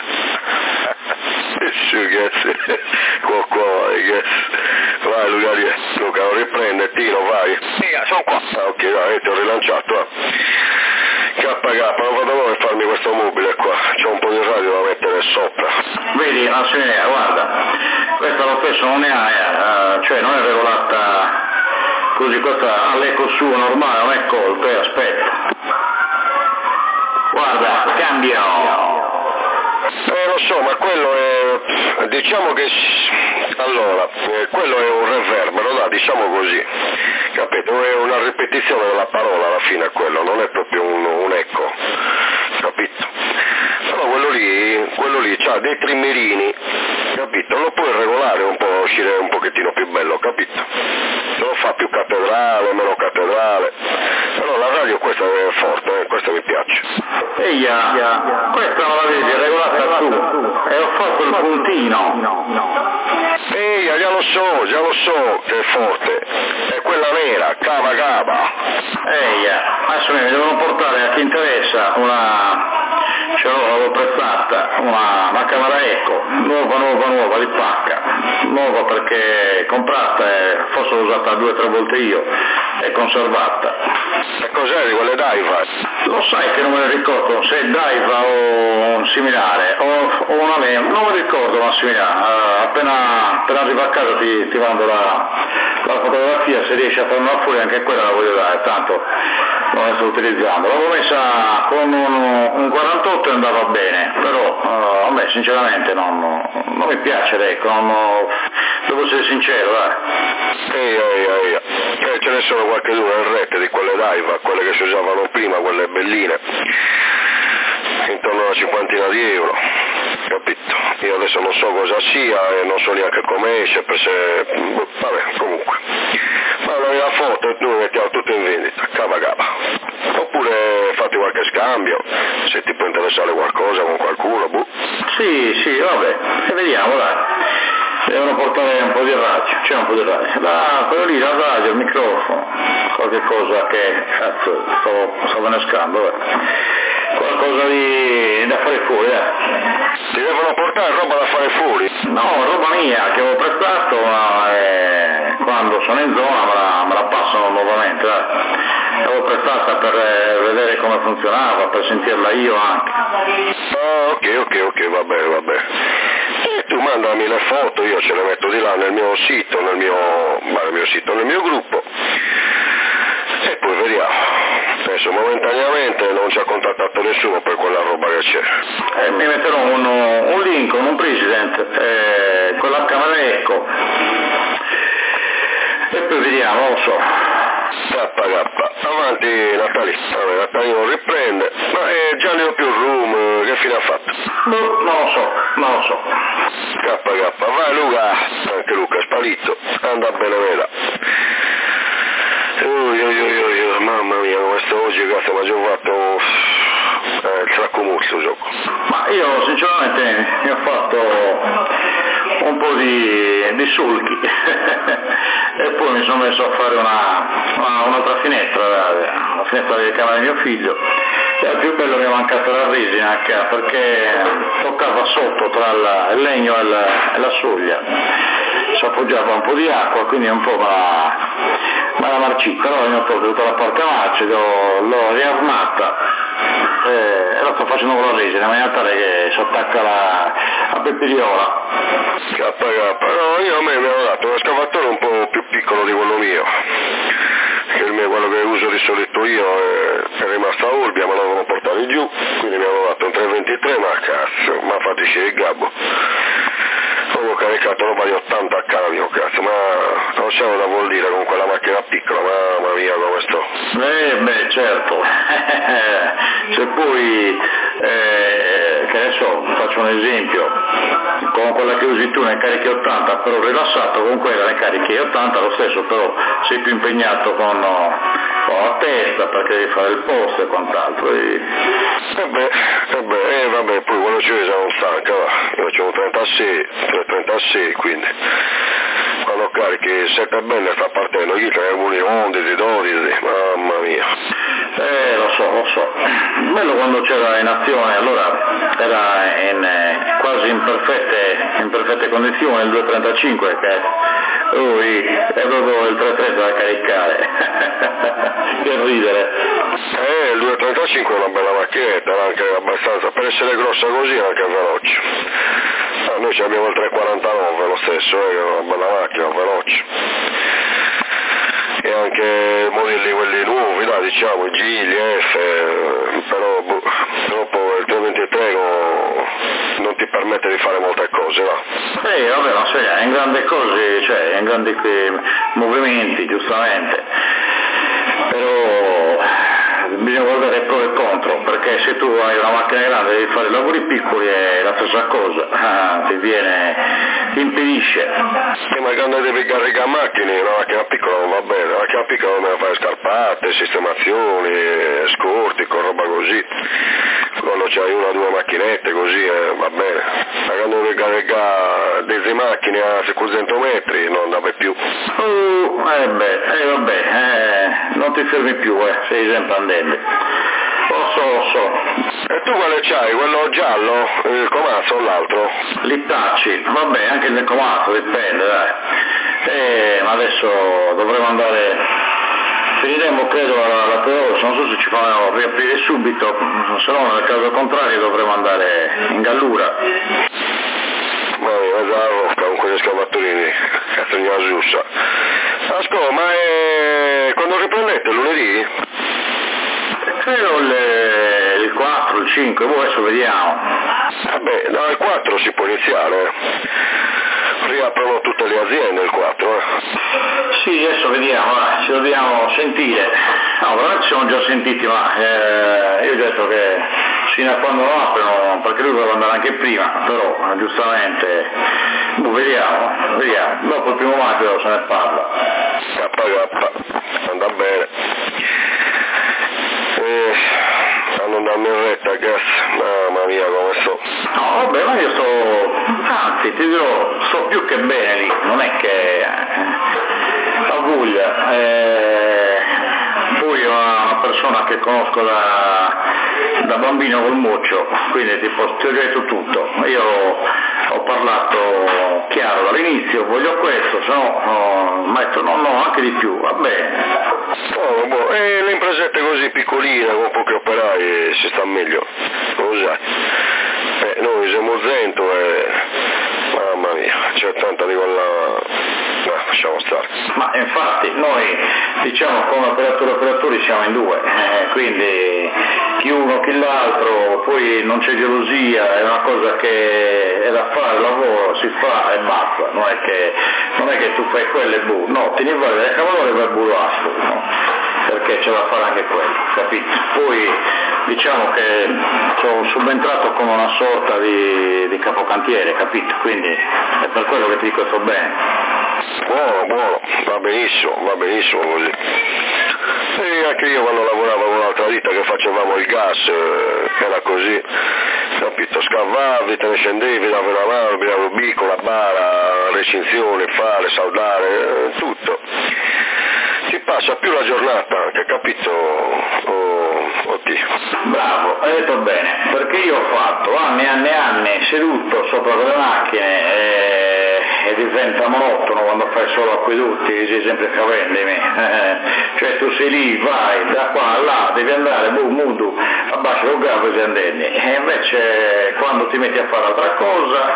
A: Vai Luca, lo riprende, tiro, vai. Sì, sono qua. Ok, dai, ti ho rilanciato. KK, non vado a farmi questo mobile qua, c'ho un po' di radio da mettere sopra.
B: Vedi, la signora, guarda, questa lo stesso non ne ha, cioè non è regolata così, questa ha l'eco suo normale, non è colpe, aspetta. Guarda, cambia.
A: Lo so, ma quello è, diciamo che, allora, quello è un reverbero, no, diciamo così, capito? È una ripetizione della parola alla fine quello, non è proprio un eco, capito? Però quello lì c'ha dei trimmerini, capito? Lo puoi regolare un po', uscire un pochettino più bello, capito? Se lo fa più cattedrale, meno cattedrale, però la radio questa è forte, questa mi piace.
B: Questa non la vedi, è regolata tu, e ho fatto il puntino.
A: Già lo so che è forte, è quella nera, cava.
B: Adesso mi devono portare a chi interessa ce l'avevo prestata, una camera eco, nuova di pacca, nuova perché comprata e forse l'ho usata 2 o 3 volte io, è conservata.
A: E cos'è di quelle Daiva?
B: Lo sai che non me ne ricordo se è Daiva o un similare, o una Lem, non me ne ricordo ma similare, appena arrivo a casa ti mando la fotografia, se riesci a farla fuori anche quella la voglio dare, tanto non la sto utilizzando. L'avevo messa con un 48 e andava bene, però a me sinceramente non mi piace l'eco, devo essere sincero,
A: ce ne sono qualche due in rete di quelle Daiva, quelle che si usavano prima, quelle belline, intorno a una cinquantina di euro, capito? Io adesso non so cosa sia e non so neanche come esce, vabbè, comunque. Mandami la foto e noi mettiamo tutto in vendita, cava. Oppure fatti qualche scambio, se ti può interessare qualcosa con qualcuno,
B: Sì, vabbè, e vediamo, dai. Devono portare un po' di radio, c'è un po' di radio. Quello lì, la radio, il microfono, qualche cosa che, cazzo, stavo nascando, qualcosa da fare fuori,
A: Ti devono portare roba da fare fuori?
B: No, roba mia che avevo prestato, ma quando sono in zona me la passano nuovamente, l'avevo prestata per vedere come funzionava, per sentirla io anche.
A: Ok, va bene. E tu mandami le foto, io ce le metto di là nel mio sito, nel mio gruppo, vediamo. Adesso momentaneamente non ci ha contattato nessuno per quella roba che c'è.
B: Mi metterò un link con un president, con la camera eco, e poi vediamo, non lo so.
A: Avanti Natali, Natalino riprende, ma già ne ho più room, che fine ha fatto?
B: Non lo so.
A: Vai Luca, anche Luca è sparito, anda bene vela. Mamma mia, questo oggi cazzo mi ha giocato il traccomuzzo gioco.
B: Ma io sinceramente mi ho fatto un po' di sulchi e poi mi sono messo a fare un'altra finestra, la finestra delle camere di mio figlio. E il più bello mi è mancata la resina perché toccava sotto tra il legno e la soglia, si appoggiava un po' di acqua, quindi un po' ma la marcita, allora io ho tolto tutta la porca marcia, l'ho riarmata e la sto facendo con la resina in maniera tale che si attacca la pepiriola.
A: No, io a me mi hanno dato uno scavatore un po' più piccolo di quello mio, che quello che uso di solito io è rimasta a Olbia, me l'avevano portato giù, quindi mi hanno dato un 323, ma cazzo, ma fatisce il gabbo. Avevo caricato roba di 80 carico, cazzo, ma non so cosa vuol dire con quella macchina piccola, mamma mia come sto.
B: Beh, certo. Se poi, che ne so, faccio un esempio, con quella che usi tu ne carichi 80, però rilassato, con quella ne carichi 80 lo stesso, però sei più impegnato con la testa perché devi fare il posto e quant'altro.
A: Vabbè, poi quello ci non stanca, va. Io c'ho un 36, quindi quando carichi 7 belle sta partendo, chi c'è alcuni 11, 12, mamma mia.
B: Lo so. Bello quando c'era in azione, allora era quasi in perfette condizioni il 235 che è proprio il 330 da caricare. Che ridere.
A: Il 235 è una bella macchinetta, anche abbastanza, per essere grossa così è anche veloce. Noi abbiamo il 349 lo stesso, è una bella macchina, veloce. E anche modelli quelli nuovi, diciamo, i G, gli F, però dopo il 323 non ti permette di fare molte cose, va?
B: Vabbè, ma sai, in grandi cose, cioè in grandi movimenti, giustamente, però bisogna guardare pro e contro, perché se tu hai una macchina grande devi fare lavori piccoli è la stessa cosa, ti impedisce.
A: Ma quando devi caricare macchine, una macchina piccola non va bene, la macchina piccola non deve fare scarpate, sistemazioni, scorti, con roba così. Quando c'hai una o due macchinette così va bene, ma quando devi caricare 10 macchine a 500 metri non andava più.
B: Non ti fermi più, sei sempre andente. Lo so.
A: E tu quale c'hai? Quello giallo? Il Komatsu o l'altro?
B: L'Itachi, vabbè, anche il Komatsu, dipende, dai. Ma adesso dovremo andare, finiremo credo la Toyota, non so se ci fanno riaprire subito, se no nel caso contrario dovremo andare in Gallura.
A: Con quegli scavatorini, cazzo di Asussa. Ascolta, ma quando riprendete? Lunedì?
B: Credo il 4, il 5, adesso vediamo.
A: Vabbè, il 4 si può iniziare. Riaprono tutte le aziende il 4,
B: Sì, adesso vediamo, ci dobbiamo sentire. No, veramente ci siamo già sentiti, ma io ho detto che fino a quando lo aprono, perché lui voleva andare anche prima, però giustamente, vediamo. Dopo il 1 maggio se ne parla.
A: Andrà bene. Hanno dato in retta, mamma mia come sto.
B: No, vabbè, ma io anzi ti dirò, sto più che bene lì, non è che ho voglia. Poi ho una persona che conosco da bambino col moccio, quindi ti ho detto tutto. Io ho parlato chiaro dall'inizio, voglio questo, se no metto no, anche di più, va bene.
A: E le impresette così piccoline, con pochi operai, si sta meglio, lo sai. Noi siamo Zento e mamma mia, c'è tanta di quella lasciamo stare.
E: Ma infatti noi diciamo come operatori siamo in due, quindi chi uno chi l'altro, poi non c'è gelosia, è una cosa che è da fare, il lavoro si fa e basta, non è che tu fai quello e boh, no, ti ne vai dai cavallo e vai burlasco, no? Perché c'è da fare anche quello, capito? Poi diciamo che sono subentrato come una sorta di capocantiere, capito? Quindi è per quello che ti dico sto bene.
A: Buono, va benissimo così. E anche io quando lavoravo con l'altra ditta che facevamo il gas, era così, capito? Scavavi, te ne scendevi, davi una mano, bilavi il bicco, la bara, recinzione, fare, saldare, tutto. Si passa più la giornata anche, capito?
E: Bravo, hai detto bene, perché io ho fatto anni e anni seduto sopra quelle macchine e diventa monotono quando fai solo acquedotti, sei sempre cavendimi, cioè tu sei lì, vai da qua a là, devi andare, mudu, abbasci lo gabbo e andendi, e invece quando ti metti a fare altra cosa,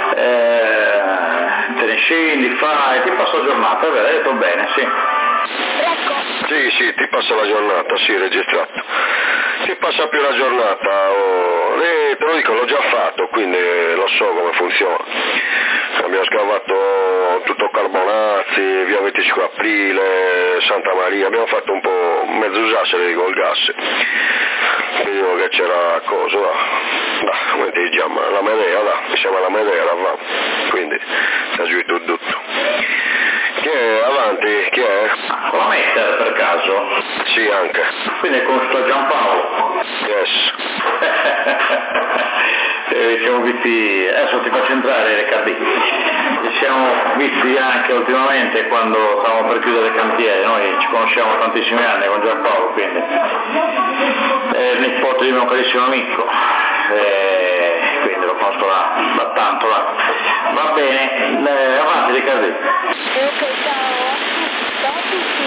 E: te ne scendi, fai, ti passa la giornata, è vero, hai detto bene, sì.
A: Sì, ti passa la giornata, sì, registrato. Ti passa più la giornata, te lo dico, l'ho già fatto, quindi lo so come funziona. Abbiamo scavato tutto Carbonazzi, via 25 Aprile, Santa Maria, abbiamo fatto un po' mezzo usassere col gas. Vedevo che c'era cosa, come ti chiama, la Medea, mi sembra la Medea, va. Quindi, sta giù tutto. Chi è avanti? Chi è?
E: Con la Metter per caso?
A: Sì, anche.
E: Quindi con sto Giampaolo?
A: Yes.
E: Ci siamo visti, adesso ti faccio entrare Riccardi, ci siamo visti anche ultimamente quando stavamo per chiudere il cantiere, noi ci conosciamo tantissimi anni con Giampaolo, quindi è il nipote di mio carissimo amico, quindi lo conosco da tanto là. Va bene, avanti Riccardi.
F: Ok, ciao a tutti,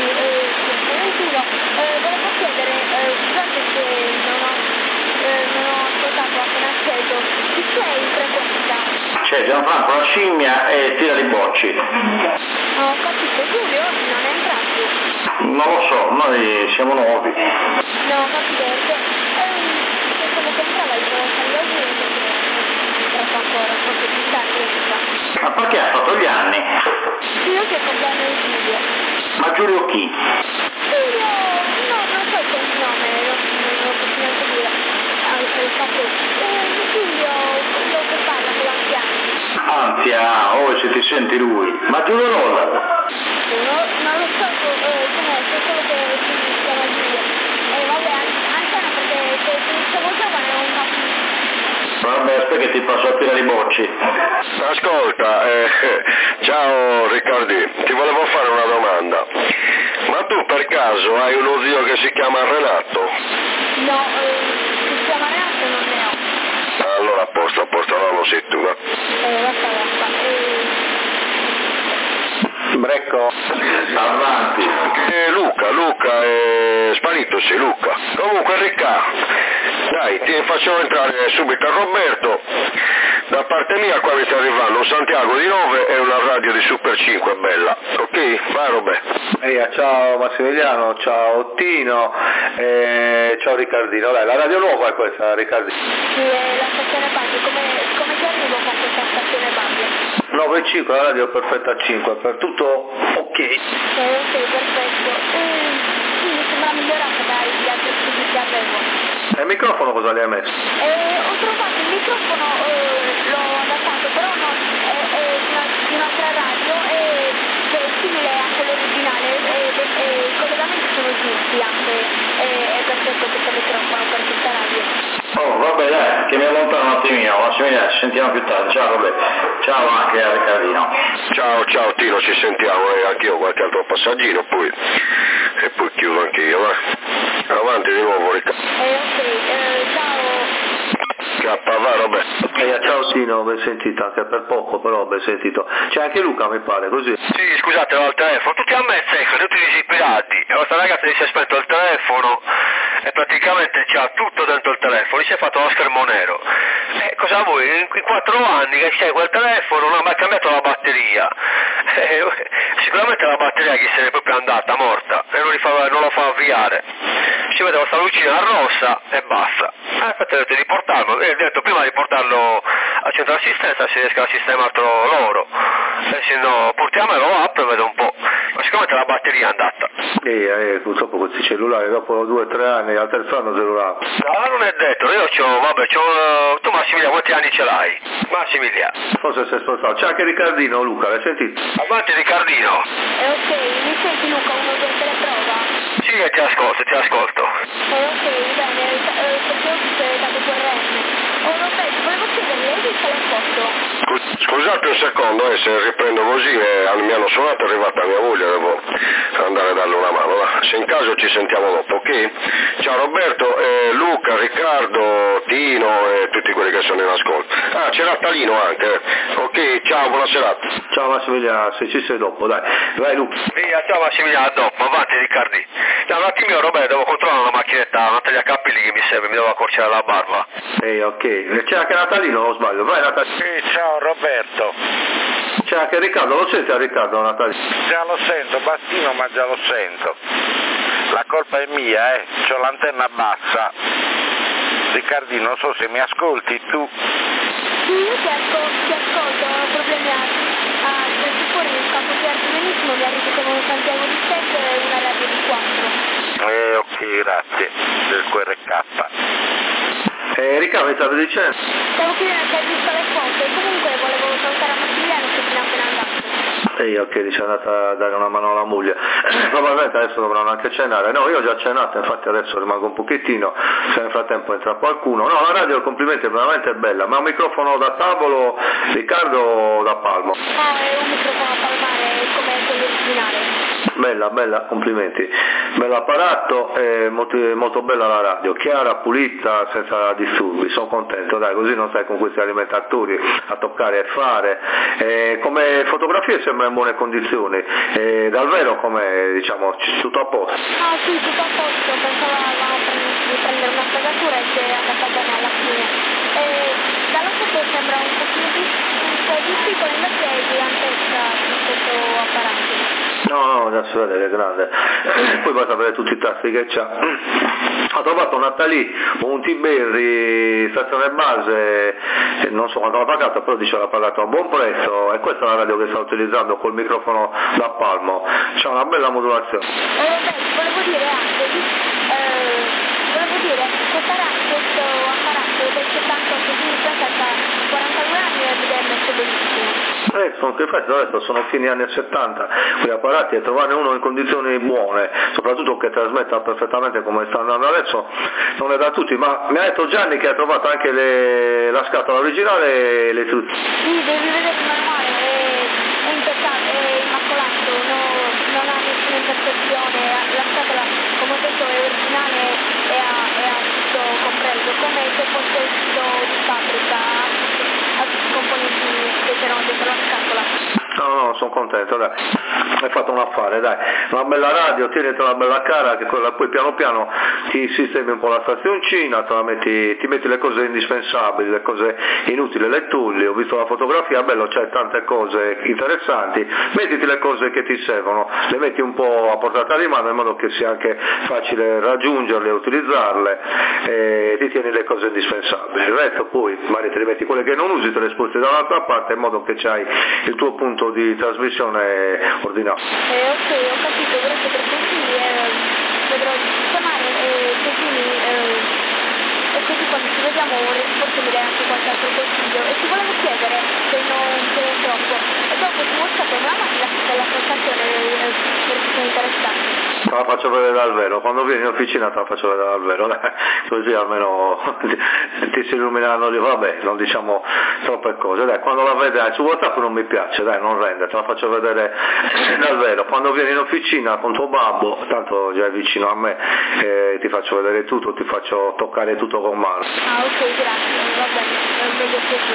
F: volevo chiedere, scusate che non ho ascoltato appena acceso, chi c'è in frequenza?
E: C'è Gianfranco la scimmia e tira di bocci.
F: Ho capito, Giulio non è entrato?
E: Non lo so, noi siamo nuovi.
F: No, ho capito, perché pensavo che entrava il salvagente che è entrato ancora, forse più tardi.
E: Ma perché ha fatto gli anni?
F: Giulio che compleanno di Giulio.
E: Ma Giulio chi?
F: Giulio, no, non so il cognome, non lo posso neanche dire. Il fatto Giulio, quello che parla con l'anziano.
E: Anzia, se ti senti lui. Ma Giulio Rolla?
F: Non lo so com'è, so solo che si chiama Giulio. Vabbè, anziano perché se siamo giovani è un capito.
E: Vabbè, aspetta che ti passo a tirare i bocci.
A: Ascolta, ciao Riccardi, ti volevo fare una domanda. Ma tu per caso hai uno zio che si chiama Renato?
F: No, si chiama Renato non ne ho.
A: Allora a posto, non lo sei tu, va?
F: Basta.
E: Brecco, avanti.
A: Luca, è sparito, sì, Luca. Comunque Ricca, dai, ti facciamo entrare subito a Roberto. Da parte mia qua mi sta arrivando un Santiago di 9 e una radio di Super 5, bella. Ok? Vai Roberto.
C: Ciao Massimiliano, ciao Tino, ciao Riccardino. Dai, la radio nuova è questa, Riccardino?
F: Sì, è la stazione Babbio, come ti arrivo con questa stazione Babbio?
C: 9.5, la radio perfetta a 5, per tutto ok?
F: Ok, perfetto. Mi sembra migliorata dagli altri studi che avevo.
C: E il microfono cosa le hai messo?
F: Ho trovato il microfono, l'ho adattato, però no, è di un'altra radio che è simile a quello originale e i collegamenti sono giusti anche, è perfetto questo microfono per questa radio.
E: Oh, vabbè dai, che mi allontano un attimino, Massimiliano, ci sentiamo più tardi, ciao Roberto. Ciao anche a Riccardino.
A: Ciao Tino, ci sentiamo, anche io qualche altro passaggino e poi chiudo anche io, va? Avanti di nuovo Riccardo.
F: Ciao.
A: Va Roberto.
C: Ciao Tino, ben sentito, anche per poco però ben sentito. C'è anche Luca mi pare, così?
A: Sì, scusate, ho il telefono, tutti a me secco, tutti disipirati. Questa ragazza gli si è spento il telefono e praticamente c'ha tutto dentro il telefono, gli si è fatto lo schermo nero. Cosa vuoi? In 4 anni che c'è quel telefono non ha mai cambiato la batteria. Sicuramente la batteria che se n'è proprio andata, morta, e non lo fa avviare. Ci vedevo sta lucina rossa e basta. Infatti ho detto di portarlo, e ho detto prima di portarlo al centro assistenza se riescono a sistemarlo loro. E se no portiamolo up e vedo un po'. Ma siccome la batteria è andata.
C: Purtroppo questi cellulari dopo 2 o 3 anni al terzo anno cellulare.
A: No, non è detto, io tu Massimiliano quanti anni ce l'hai? Massimiliano.
C: Forse si è spostato. C'è anche Riccardino, Luca, l'hai sentito?
A: Avanti Riccardino.
F: Ok, mi senti Luca, 1, 2, 3, prova?
A: Sì, ti ascolto.
F: Ok, bene, perché ho visto che è dato corrente. Vabbè, volevo chiederle, hai visto le foto?
A: Scusate un secondo, se riprendo così, mi hanno suonato, è arrivata mia moglie, devo andare a darle una mano, va. Se in caso ci sentiamo dopo, ok? Ciao Roberto, Luca, Riccardo, Tino e tutti quelli che sono in ascolto. Ah, c'è Natalino anche, ok? Ciao, buona serata.
C: Ciao Massimiliano, se ci sei dopo, dai. Vai Luca.
A: Via, ciao Massimiliano, a dopo, avanti Riccardi. Ciao, un attimino Roberto, devo controllare una macchinetta, una tagliacapelli che mi serve, mi devo accorciare la barba.
C: Ok, c'è anche Natalino, o sbaglio? Vai Natalino.
E: Sì, ciao Roberto.
C: C'è anche Riccardo, lo senti a Riccardo Natalino?
E: Già lo sento, Bastino, ma già lo sento. La colpa è mia, c'ho l'antenna bassa. Riccardino, non so se mi ascolti tu.
F: Sì, io ti ascolto, ho problemi a fuori nel campo di arte benissimo, mi arrivi con un Santiago di 7 e una radio di 4.
E: Ok, grazie del QRK.
C: Riccardo, mi stavi dicendo?
F: Stavo chiedendo se hai visto le foto e comunque volevo salutare a Massimiliano che fino a appena andato.
C: Ok, dice è andata a dare una mano alla moglie. Probabilmente adesso dovranno anche cenare. No, io ho già cenato, infatti adesso rimango un pochettino, se nel frattempo entra qualcuno. No, la radio, complimenti, è veramente bella, ma un microfono da tavolo, Riccardo, da palmo.
F: È un microfono palmare come quello originale.
C: Bella, complimenti. Bello apparato, molto bella la radio, chiara, pulita, senza disturbi, sono contento, dai, così non stai con questi alimentatori a toccare e fare. Come fotografie sembra in buone condizioni, dal vero come diciamo tutto a posto?
F: Ah sì, tutto a posto, pensavamo di prendere una fregatura e si è andata bene alla fine. Dalla foto sembra un po' difficile, invece è gigantesca questo apparato.
C: No, adesso vede che è grande. Poi basta vedere tutti i tasti che c'ha. Ha trovato Natalì un T-Berry stazione base, non so quanto l'ha pagato, però dice l'ha pagato a buon prezzo, e questa è la radio che sta utilizzando col microfono da palmo. C'ha una bella modulazione.
F: Volevo dire anche, questo apparato del 78, quindi presenta 42 anni ed è messo benissimo.
C: Sono fine anni 70 quegli apparati, e trovarne uno in condizioni buone, soprattutto che trasmetta perfettamente come sta andando adesso, non è da tutti, ma mi ha detto Gianni che ha trovato anche la scatola originale e le istruzioni.
F: Sì, devi vedere il manuale, è impeccato, è immacolato, non ha nessuna imperfezione, la scatola, come ho detto, è originale e ha tutto compreso, come se fosse uscito di fabbrica, ha tutti i componenti che c'erano dentro la scatola.
C: No, sono contento, dai. Hai fatto un affare, dai. Una bella radio, tieniti una bella cara, che quella poi piano piano ti sistemi un po' la stazioncina, ti metti le cose indispensabili, le cose inutili, le togli. Ho visto la fotografia, bello, c'è tante cose interessanti, mettiti le cose che ti servono, le metti un po' a portata di mano in modo che sia anche facile raggiungerle e utilizzarle, e ti tieni le cose indispensabili. Il resto poi magari te le metti quelle che non usi, te le sposti da un'altra parte in modo che c'hai il tuo punto di trasmissione ordinato.
F: Ok, ho capito, grazie per consigli, vedrò di sistemare e così quando ci vediamo forse mi dai anche qualche altro consiglio. E ti volevo chiedere, se non c'è troppo, e dopo su WhatsApp me la mandi la presentazione per chi sono interessati.
C: Te la faccio vedere dal vero, quando vieni in officina te la faccio vedere dal vero, così almeno ti si illuminano lì, vabbè, non diciamo troppe cose, dai, quando la vedrai su WhatsApp non mi piace, dai, non rende, te la faccio vedere dal vero, quando vieni in officina con tuo babbo, tanto già è vicino a me, ti faccio vedere tutto, ti faccio toccare tutto con mano.
F: Ah ok, grazie, va bene, meglio così.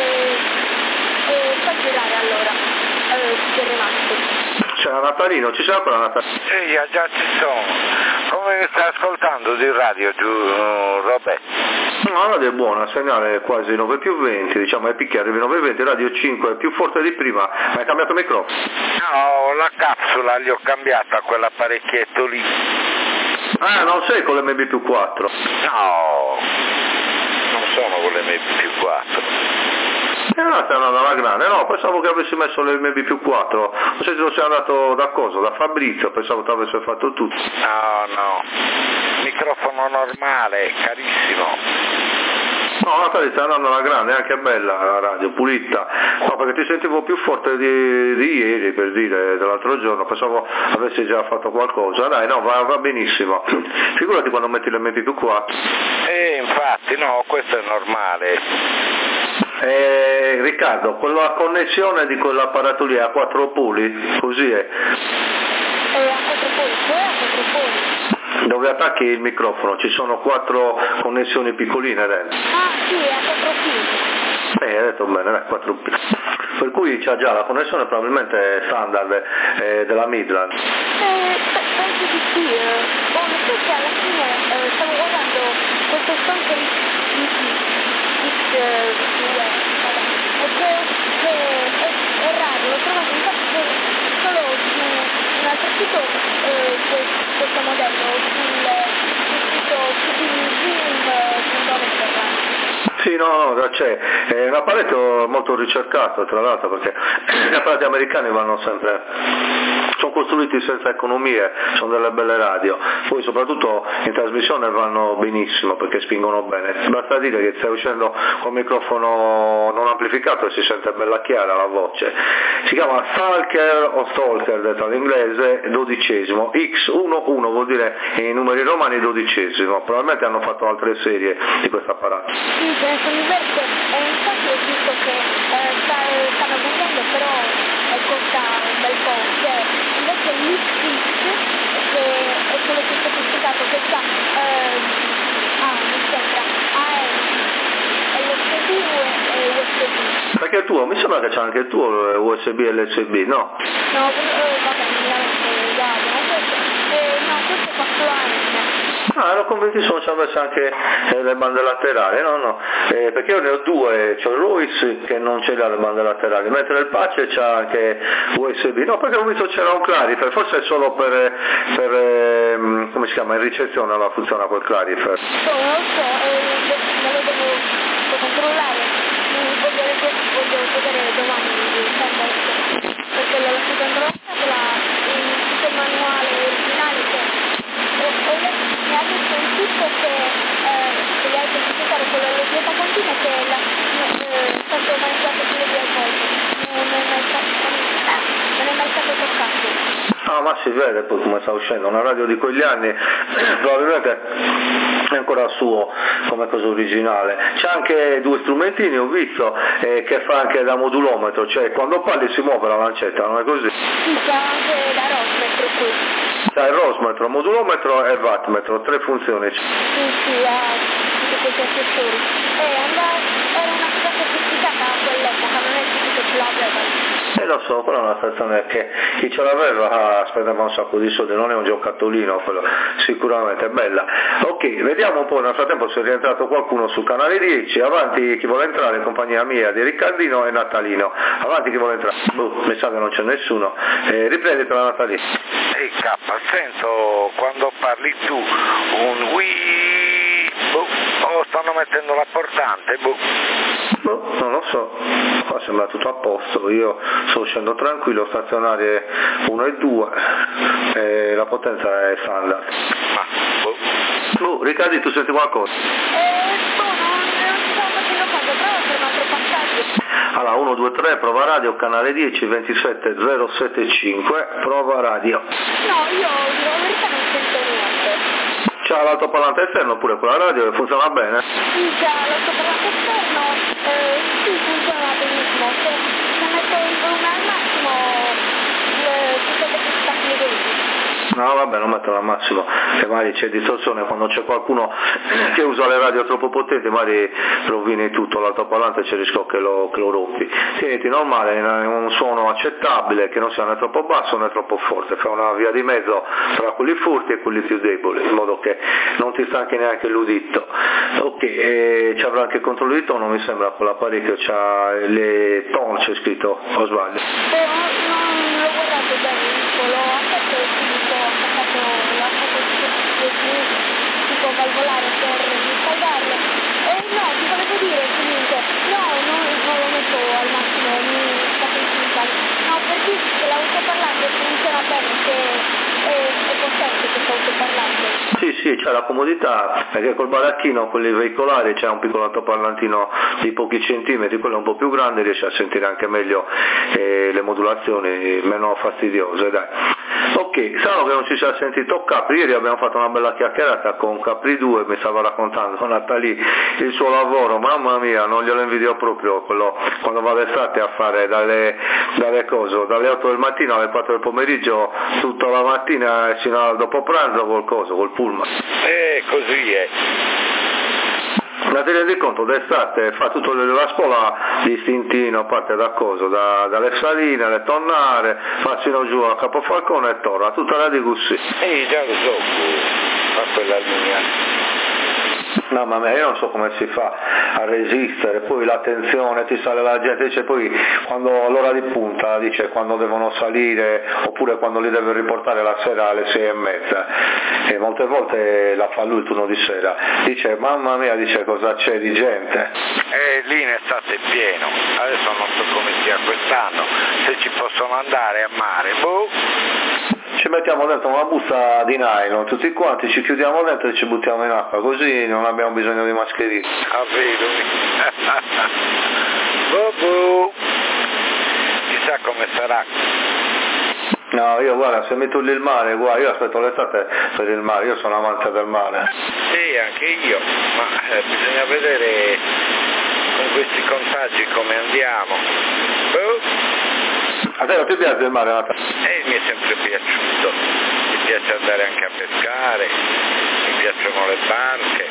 F: Fai girare allora, chi è rimasto?
C: C'era Natalino, ci c'è ancora Natalino?
E: Sì, già ci sono. Come stai ascoltando di radio giù, Robè?
C: No, la radio è buona, il segnale è quasi 9+20, diciamo è picchi, arrivi 9+20, radio 5 è più forte di prima, ma hai cambiato microfono?
E: No, la capsula gli ho cambiato a quell'apparecchietto lì.
C: Ah, non sei con l'MB+4?
E: No, non sono con l'MB+4.
C: No, stai andando alla grande, no, pensavo che avessi messo l'MB+4, non sei se lo sei andato da cosa, da Fabrizio, pensavo che avesse fatto tutto.
E: No, microfono normale, carissimo.
C: No, Natalia, stai andando alla grande, è anche bella la radio, pulita, no, perché ti sentivo più forte di ieri, per dire, dell'altro giorno, pensavo avessi già fatto qualcosa, dai, no, va benissimo, figurati quando metti l'MB+4.
E: Infatti, no, questo è normale.
C: Riccardo, quella connessione di quell'apparato lì è a 4 poli, così è.
F: A 4 poli, poi a 4 poli.
C: Dove attacchi il microfono, ci sono 4 connessioni piccoline dentro.
F: Ah sì, è a 4 fili.
C: Hai detto bene, 4 pili. Per cui c'ha già la connessione probabilmente standard della Midland.
F: Penso di sì, non so se alla fine stavo guardando questo sconto perché è raro, l'ho trovato infatti solo su un altro sito questo modello, sul sito cdzoom.net.
C: Sì, no, c'è, è un apparato molto ricercato tra l'altro perché gli apparati americani vanno sempre, sono costruiti senza economie, sono delle belle radio, poi soprattutto in trasmissione vanno benissimo perché spingono bene, basta dire che stai uscendo con il microfono non amplificato e si sente bella chiara la voce, si chiama Stalker o Stalker detto all'inglese, 12esimo, X11 vuol dire in numeri romani 12esimo, probabilmente hanno fatto altre serie di questo apparato.
F: Sì, sono diverse e infatti ho visto che stanno vendendo, però costa un bel po', cioè invece l'X6 che è quello più sofisticato che sta mi sembra LSB e USB.
C: Perché il tuo, mi sembra che c'è anche il tuo USB e l'SB, no?
F: No, vabbè, non mi lamento, guarda, no, questo è 4 anni.
C: Ah, ero convintissimo ci avesse anche le bande laterali, no, perché io ne ho 2, c'ho il Royce che non ce l'ha le bande laterali, mentre il Pace c'ha anche USB, no, perché ho visto c'era un Clarifer, forse è solo per come si chiama, in ricezione la funziona quel Clarifer.
F: Non lo so, me lo devo controllare, voglio vedere domani perché l'ho lasciato in rossa tutto il manuale originale che mi ha detto in tutto che gli ha detto di fare con la dieta continua che è stato mangiato sulle due volte, non è mai stato toccato.
C: Ah, ma si vede poi come sta uscendo, una radio di quegli anni probabilmente è ancora suo come cosa originale. C'è anche 2 strumentini, ho visto, che fa anche da modulometro, cioè quando parli si muove la lancetta, non è così?
F: Sì, c'è anche da Rosmetro qui.
C: C'è il Rosmetro, modulometro e wattmetro, 3 funzioni.
F: Sì, ha tutti questi accessori. Era una cosa sofisticata a quell'epoca, non è che tutti ce l'avevano.
C: Lo so, quella è una stazione che chi ce l'aveva spendeva un sacco di soldi, non è un giocattolino, quello sicuramente è bella. Ok, vediamo un po', nel frattempo se è rientrato qualcuno sul canale 10, avanti chi vuole entrare in compagnia mia di Riccardino e Natalino, avanti chi vuole entrare, mi sa che non c'è nessuno, riprenditela Natalino.
E: Ehi K, sento quando parli tu un stanno mettendo la portante,
C: non lo so, qua sembra tutto a posto, io sto uscendo tranquillo, stazionarie 1 e 2, la potenza è standard. Riccardi, tu senti qualcosa?
F: Non ci stavo facendo caso, prova per un altro passaggio.
C: Allora, 1, 2, 3, prova radio, canale 10, 27075, prova radio.
F: No, io dico la verità non sento niente.
C: C'ha l'altoparlante esterno pure quella radio, funziona bene?
F: Sì, c'ha l'altoparlante esterno, sì, funziona benissimo. Se metto il volume al massimo, si sente che sta chiedendo.
C: No vabbè, non mettono al massimo, che magari c'è distorsione quando c'è qualcuno che usa le radio troppo potenti, magari rovini tutto l'altoparlante, c'è il rischio che lo rompi. Tieniti normale, un suono accettabile, che non sia né troppo basso né troppo forte, fa una via di mezzo tra quelli forti e quelli più deboli, in modo che non ti stanchi neanche l'udito. Ok, ci avrà anche controllo di tono, mi sembra, con l'apparecchio c'ha le tone, c'è scritto, o sbaglio?
F: Non l'ho guardato bene, l'ho aperto e subito ho attaccato tipo valvolare per riscaldarlo. No, ti volevo dire comunque, no, non lo metto al massimo, mi sta principale. No, per dire che l'autoparlante funziona bene, che è potente questo autoparlante.
C: Sì, c'è la comodità, perché col baracchino, quelli veicolari, c'è un piccolo altoparlantino di pochi centimetri, quello un po' più grande, riesce a sentire anche meglio le modulazioni, meno fastidiose, dai. Ok, strano che non ci sia sentito Capri, ieri abbiamo fatto una bella chiacchierata con Capri 2, mi stava raccontando Natali il suo lavoro, mamma mia, non glielo invidio proprio, quello quando va d'estate a fare dalle 8 del mattino alle 4 del pomeriggio, tutta la mattina fino al dopo pranzo col pullman.
E: Così è.
C: Ma ti rendi conto, d'estate fa tutto la spola distintino, parte da cosa? Dalle saline, le tonnare, fa sino giù a Capofalcone e torna, tutta la di Gussi.
E: Già lo so, fa quella linea.
C: Mamma mia, io non so come si fa a resistere, poi l'attenzione, ti sale la gente, dice poi quando l'ora di punta, dice quando devono salire oppure quando li deve riportare la sera alle 6:30 e molte volte la fa lui il turno di sera, dice mamma mia, dice cosa c'è di gente.
E: Lì in estate è pieno, adesso non so come sia quest'anno, se ci possono andare a mare,
C: ci mettiamo dentro una busta di nylon tutti quanti, ci chiudiamo dentro e ci buttiamo in acqua, così non abbiamo bisogno di mascherine.
E: Chissà come sarà.
C: No, io guarda, se mi togli il mare, guarda, io aspetto l'estate per il mare, io sono amante del mare.
E: Sì, anche io, ma bisogna vedere con questi contagi come andiamo.
C: A te non ti piace il mare, Natale?
E: Mi è sempre piaciuto, mi piace andare anche a pescare, mi piacciono le barche,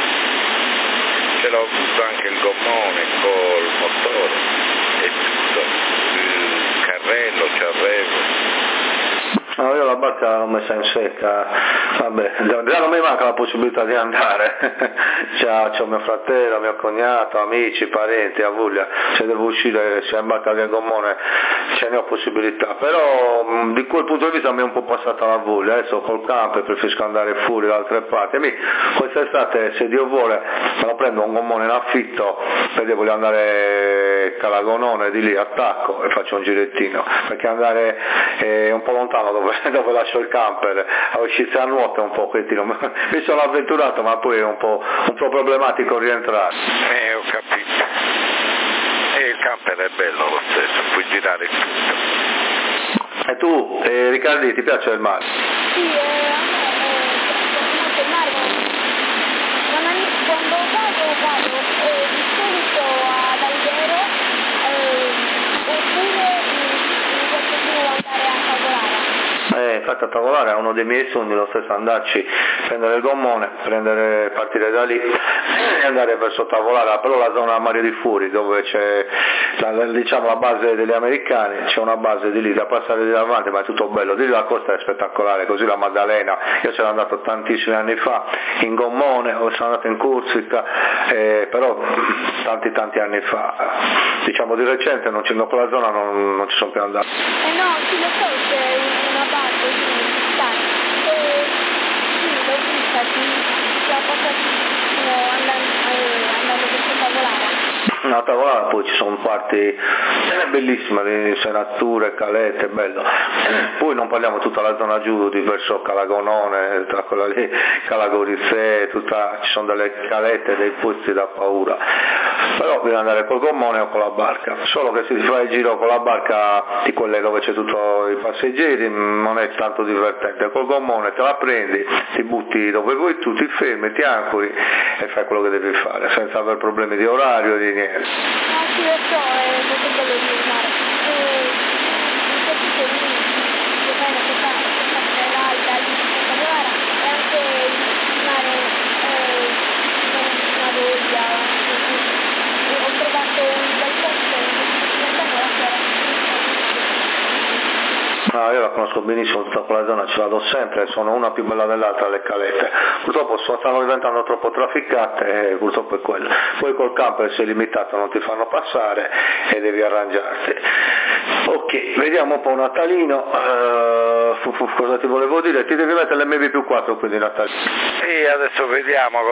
E: ce l'ho avuto anche il gommone col motore e tutto, il carrello ci avevo.
C: No, io la barca l'ho messa in secca, vabbè, già non mi manca la possibilità di andare, c'ho mio fratello, mio cognato, amici, parenti, a voglia, se devo uscire, sia in barca che in gommone, ce ne ho possibilità, però di quel punto di vista mi è un po' passata la voglia, adesso col camper preferisco andare fuori da altre parti, quest'estate se Dio vuole me la prendo un gommone in affitto, perché voglio andare Calagonone di lì, attacco e faccio un girettino, perché andare un po' lontano dove lascio il camper a uscire a nuoto è un po' cretino, mi sono avventurato ma poi è un po' problematico rientrare.
E: Ho capito, e il camper è bello lo stesso, puoi girare tutto.
C: E tu, Riccardi, ti piace il mare?
F: Sì, a me piace molto il mare, quando vado di solito ad Alghero oppure mi piace più andare a Tavolara.
C: Infatti a Tavolara è uno dei miei sogni, lo stesso andarci, prendere il gommone, partire da lì e andare verso Tavolara, però la zona Mare di Fuori dove c'è la base degli americani, c'è una base di lì da passare di davanti, ma è tutto bello, di lì la costa è spettacolare, così la Maddalena, io sono andato tantissimi anni fa in gommone, sono andato in Corsica, però tanti anni fa, diciamo di recente in quella zona non ci sono più andato.
F: No, sì, lo so, c'è una base sì, l'ho vista, si è andando verso Tavolara.
C: A Tavolara poi ci sono parti bellissime, senature, calette, bello. Poi non parliamo tutta la zona giù di verso Calagonone, tra quella lì, Calagorizze, ci sono delle calette, dei posti da paura. Però bisogna andare col gommone o con la barca, solo che se ti fai il giro con la barca di quelle dove c'è tutto i passeggeri non è tanto divertente, col gommone te la prendi, ti butti dove vuoi tu, ti fermi, ti ancori e fai quello che devi fare, senza aver problemi di orario e di niente.
F: No, sì, lo so, è molto bello il mare. Mi piace che lì, che fai una cosa l'alta
C: conosco benissimo tutta quella zona, ci vado sempre, sono una più bella dell'altra le calette, purtroppo stanno diventando troppo trafficate e purtroppo è quello. Poi col camper sei limitato, non ti fanno passare e devi arrangiarti. Ok, vediamo un po' Natalino, cosa ti volevo dire? Ti devi mettere l'MV+4 quindi Natalino.
E: Sì, adesso vediamo